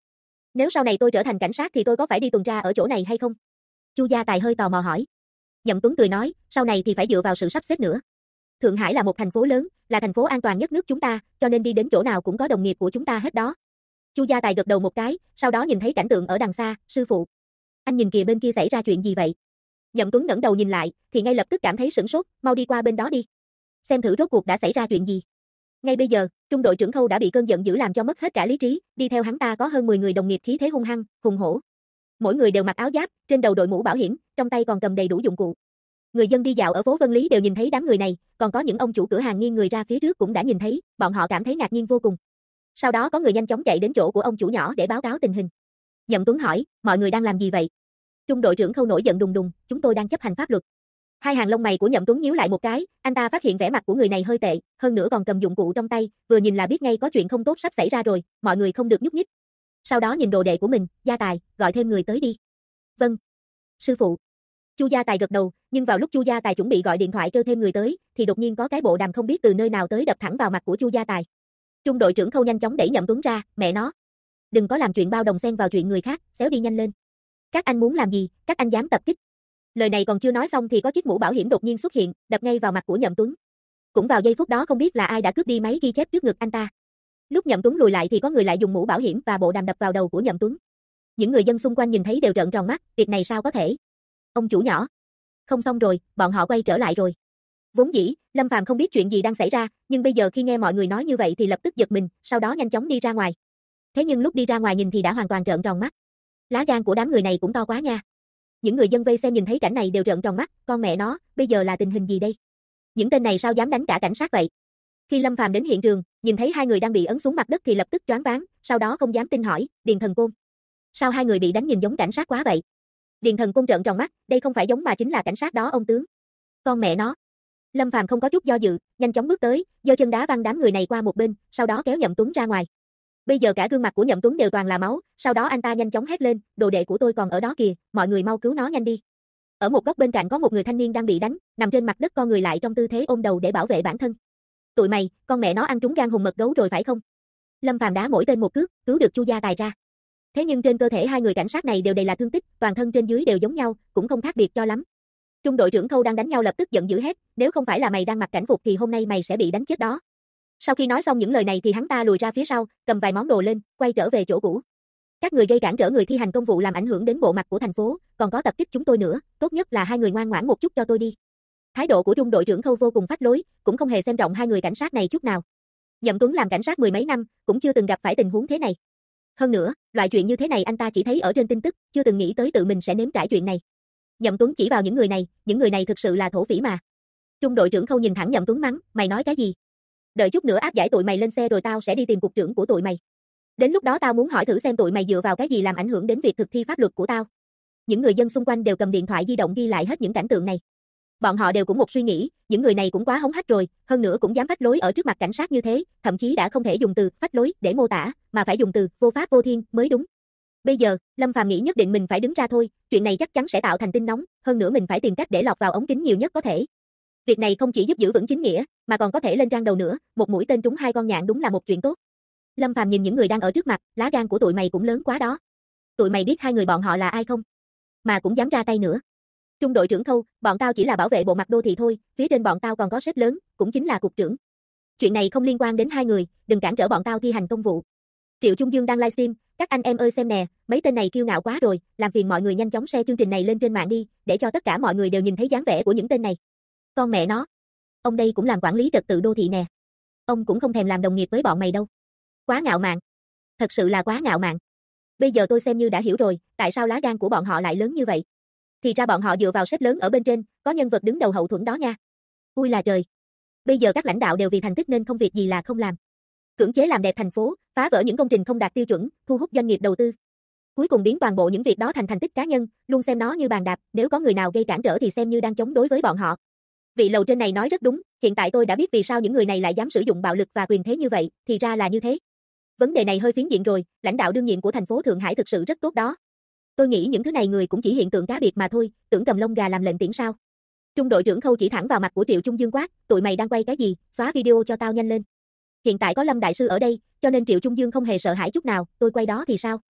Nếu sau này tôi trở thành cảnh sát thì tôi có phải đi tuần tra ở chỗ này hay không? Chu Gia Tài hơi tò mò hỏi. Nhậm Tuấn cười nói, sau này thì phải dựa vào sự sắp xếp nữa. Thượng Hải là một thành phố lớn, là thành phố an toàn nhất nước chúng ta, cho nên đi đến chỗ nào cũng có đồng nghiệp của chúng ta hết đó. Chu Gia Tài gật đầu một cái, sau đó nhìn thấy cảnh tượng ở đằng xa, sư phụ. Anh nhìn kìa bên kia xảy ra chuyện gì vậy? Nhậm Tuấn ngẩng đầu nhìn lại, thì ngay lập tức cảm thấy sửng sốt, mau đi qua bên đó đi. Xem thử rốt cuộc đã xảy ra chuyện gì. Ngay bây giờ, trung đội trưởng Khâu đã bị cơn giận dữ làm cho mất hết cả lý trí, đi theo hắn ta có hơn 10 người đồng nghiệp khí thế hung hăng, hùng hổ. Mỗi người đều mặc áo giáp, trên đầu đội mũ bảo hiểm, trong tay còn cầm đầy đủ dụng cụ. Người dân đi dạo ở phố Vân Lý đều nhìn thấy đám người này, còn có những ông chủ cửa hàng nghiêng người ra phía trước cũng đã nhìn thấy, bọn họ cảm thấy ngạc nhiên vô cùng. Sau đó có người nhanh chóng chạy đến chỗ của ông chủ nhỏ để báo cáo tình hình. Nhậm Tuấn hỏi, mọi người đang làm gì vậy? Trung đội trưởng Khâu nổi giận đùng đùng, chúng tôi đang chấp hành pháp luật. Hai hàng lông mày của Nhậm Tuấn nhíu lại một cái, anh ta phát hiện vẻ mặt của người này hơi tệ, hơn nữa còn cầm dụng cụ trong tay, vừa nhìn là biết ngay có chuyện không tốt sắp xảy ra rồi, mọi người không được nhúc nhích. Sau đó nhìn đồ đệ của mình, Gia Tài, gọi thêm người tới đi. Vâng. Sư phụ. Chu Gia Tài gật đầu, nhưng vào lúc Chu Gia Tài chuẩn bị gọi điện thoại kêu thêm người tới, thì đột nhiên có cái bộ đàm không biết từ nơi nào tới đập thẳng vào mặt của Chu Gia Tài. Trung đội trưởng Khâu nhanh chóng đẩy Nhậm Tuấn ra, mẹ nó. Đừng có làm chuyện bao đồng xen vào chuyện người khác, xéo đi nhanh lên. Các anh muốn làm gì, các anh dám tập kích. Lời này còn chưa nói xong thì có chiếc mũ bảo hiểm đột nhiên xuất hiện, đập ngay vào mặt của Nhậm Tuấn. Cũng vào giây phút đó không biết là ai đã cướp đi máy ghi chép trước ngực anh ta. Lúc Nhậm Tuấn lùi lại thì có người lại dùng mũ bảo hiểm và bộ đàm đập vào đầu của Nhậm Tuấn. Những người dân xung quanh nhìn thấy đều trợn tròn mắt, việc này sao có thể? Ông chủ nhỏ. Không xong rồi, bọn họ quay trở lại rồi. Vốn dĩ, Lâm Phàm không biết chuyện gì đang xảy ra, nhưng bây giờ khi nghe mọi người nói như vậy thì lập tức giật mình, sau đó nhanh chóng đi ra ngoài. Thế nhưng lúc đi ra ngoài nhìn thì đã hoàn toàn trợn tròn mắt. Lá gan của đám người này cũng to quá nha. Những người dân vây xem nhìn thấy cảnh này đều trợn tròn mắt, con mẹ nó, bây giờ là tình hình gì đây? Những tên này sao dám đánh cả cảnh sát vậy? Khi Lâm Phàm đến hiện trường, nhìn thấy hai người đang bị ấn xuống mặt đất thì lập tức choáng váng, sau đó không dám tin hỏi, Điền Thần Côn. Sao hai người bị đánh nhìn giống cảnh sát quá vậy? Điền Thần Côn trợn tròn mắt, đây không phải giống mà chính là cảnh sát đó ông tướng. Con mẹ nó. Lâm Phàm không có chút do dự, nhanh chóng bước tới, giơ chân đá văng đám người này qua một bên, sau đó kéo Nhậm Tuấn ra ngoài. Bây giờ cả gương mặt của Nhậm Tuấn đều toàn là máu, sau đó anh ta nhanh chóng hét lên, đồ đệ của tôi còn ở đó kìa, mọi người mau cứu nó nhanh đi. Ở một góc bên cạnh có một người thanh niên đang bị đánh, nằm trên mặt đất co người lại trong tư thế ôm đầu để bảo vệ bản thân. Tụi mày, con mẹ nó ăn trúng gan hùng mật gấu rồi phải không? Lâm Phàm đá mỗi tên một cước, cứu được Chu Gia Tài ra. Thế nhưng trên cơ thể hai người cảnh sát này đều đầy là thương tích, toàn thân trên dưới đều giống nhau, cũng không khác biệt cho lắm. Trung đội trưởng Khâu đang đánh nhau lập tức giận dữ hét, nếu không phải là mày đang mặc cảnh phục thì hôm nay mày sẽ bị đánh chết đó. Sau khi nói xong những lời này thì hắn ta lùi ra phía sau, cầm vài món đồ lên, quay trở về chỗ cũ. Các người gây cản trở người thi hành công vụ làm ảnh hưởng đến bộ mặt của thành phố, còn có tập kích chúng tôi nữa, tốt nhất là hai người ngoan ngoãn một chút cho tôi đi. Thái độ của Trung đội trưởng Khâu vô cùng phách lối, cũng không hề xem trọng hai người cảnh sát này chút nào. Nhậm Tuấn làm cảnh sát mười mấy năm, cũng chưa từng gặp phải tình huống thế này. Hơn nữa, loại chuyện như thế này anh ta chỉ thấy ở trên tin tức, chưa từng nghĩ tới tự mình sẽ nếm trải chuyện này. Nhậm Tuấn chỉ vào những người này thực sự là thổ phỉ mà. Trung đội trưởng Khâu nhìn thẳng Nhậm Tuấn mắng, mày nói cái gì? Đợi chút nữa áp giải tụi mày lên xe rồi tao sẽ đi tìm cục trưởng của tụi mày. Đến lúc đó tao muốn hỏi thử xem tụi mày dựa vào cái gì làm ảnh hưởng đến việc thực thi pháp luật của tao. Những người dân xung quanh đều cầm điện thoại di động ghi lại hết những cảnh tượng này. Bọn họ đều cũng một suy nghĩ, những người này cũng quá hống hách rồi, hơn nữa cũng dám phách lối ở trước mặt cảnh sát như thế, thậm chí đã không thể dùng từ phách lối để mô tả, mà phải dùng từ vô pháp vô thiên mới đúng. Bây giờ, Lâm Phàm nghĩ nhất định mình phải đứng ra thôi, chuyện này chắc chắn sẽ tạo thành tin nóng, hơn nữa mình phải tìm cách để lọt vào ống kính nhiều nhất có thể. Việc này không chỉ giúp giữ vững chính nghĩa, mà còn có thể lên trang đầu nữa, một mũi tên trúng hai con nhạn đúng là một chuyện tốt. Lâm Phàm nhìn những người đang ở trước mặt, lá gan của tụi mày cũng lớn quá đó. Tụi mày biết hai người bọn họ là ai không? Mà cũng dám ra tay nữa. Trung đội trưởng Khâu, bọn tao chỉ là bảo vệ bộ mặt đô thị thôi, phía trên bọn tao còn có sếp lớn, cũng chính là cục trưởng. Chuyện này không liên quan đến hai người, đừng cản trở bọn tao thi hành công vụ. Triệu Trung Dương đang livestream, các anh em ơi xem nè, mấy tên này kiêu ngạo quá rồi, làm phiền mọi người nhanh chóng share chương trình này lên trên mạng đi, để cho tất cả mọi người đều nhìn thấy dáng vẻ của những tên này. Con mẹ nó, ông đây cũng làm quản lý trật tự đô thị nè. Ông cũng không thèm làm đồng nghiệp với bọn mày đâu. Quá ngạo mạn. Thật sự là quá ngạo mạn. Bây giờ tôi xem như đã hiểu rồi, tại sao lá gan của bọn họ lại lớn như vậy. Thì ra bọn họ dựa vào sếp lớn ở bên trên, có nhân vật đứng đầu hậu thuẫn đó nha. Ui là trời. Bây giờ các lãnh đạo đều vì thành tích nên không việc gì là không làm. Cưỡng chế làm đẹp thành phố, phá vỡ những công trình không đạt tiêu chuẩn, thu hút doanh nghiệp đầu tư. Cuối cùng biến toàn bộ những việc đó thành thành tích cá nhân, luôn xem nó như bàn đạp, nếu có người nào gây cản trở thì xem như đang chống đối với bọn họ. Vị lầu trên này nói rất đúng, hiện tại tôi đã biết vì sao những người này lại dám sử dụng bạo lực và quyền thế như vậy, thì ra là như thế. Vấn đề này hơi phiến diện rồi, lãnh đạo đương nhiệm của thành phố Thượng Hải thực sự rất tốt đó. Tôi nghĩ những thứ này người cũng chỉ hiện tượng cá biệt mà thôi, tưởng cầm lông gà làm lệnh tiễn sao. Trung đội trưởng Khâu chỉ thẳng vào mặt của Triệu Trung Dương quát, tụi mày đang quay cái gì, xóa video cho tao nhanh lên. Hiện tại có Lâm đại sư ở đây, cho nên Triệu Trung Dương không hề sợ hãi chút nào, tôi quay đó thì sao?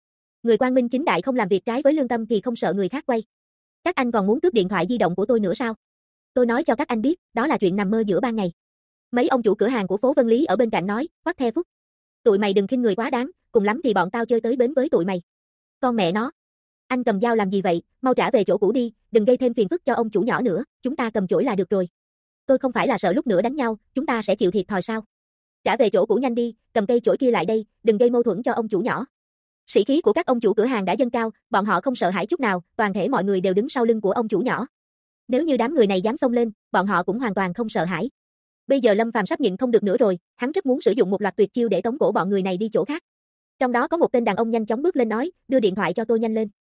Người quang minh chính đại không làm việc trái với lương tâm thì không sợ người khác quay. Các anh còn muốn cướp điện thoại di động của tôi nữa sao? Tôi nói cho các anh biết, đó là chuyện nằm mơ giữa ban ngày. Mấy ông chủ cửa hàng của phố Vân Lý ở bên cạnh nói, Hoắc The Phúc. Tụi mày đừng khinh người quá đáng, cùng lắm thì bọn tao chơi tới bến với tụi mày. Con mẹ nó. Anh cầm dao làm gì vậy, mau trả về chỗ cũ đi, đừng gây thêm phiền phức cho ông chủ nhỏ nữa, chúng ta cầm chổi là được rồi. Tôi không phải là sợ lúc nữa đánh nhau, chúng ta sẽ chịu thiệt thòi sao? Trả về chỗ cũ nhanh đi, cầm cây chổi kia lại đây, đừng gây mâu thuẫn cho ông chủ nhỏ. Sĩ khí của các ông chủ cửa hàng đã dâng cao, bọn họ không sợ hãi chút nào, toàn thể mọi người đều đứng sau lưng của ông chủ nhỏ. Nếu như đám người này dám xông lên, bọn họ cũng hoàn toàn không sợ hãi. Bây giờ Lâm Phàm sắp nhịn không được nữa rồi, hắn rất muốn sử dụng một loạt tuyệt chiêu để tống cổ bọn người này đi chỗ khác. Trong đó có một tên đàn ông nhanh chóng bước lên nói, đưa điện thoại cho tôi nhanh lên.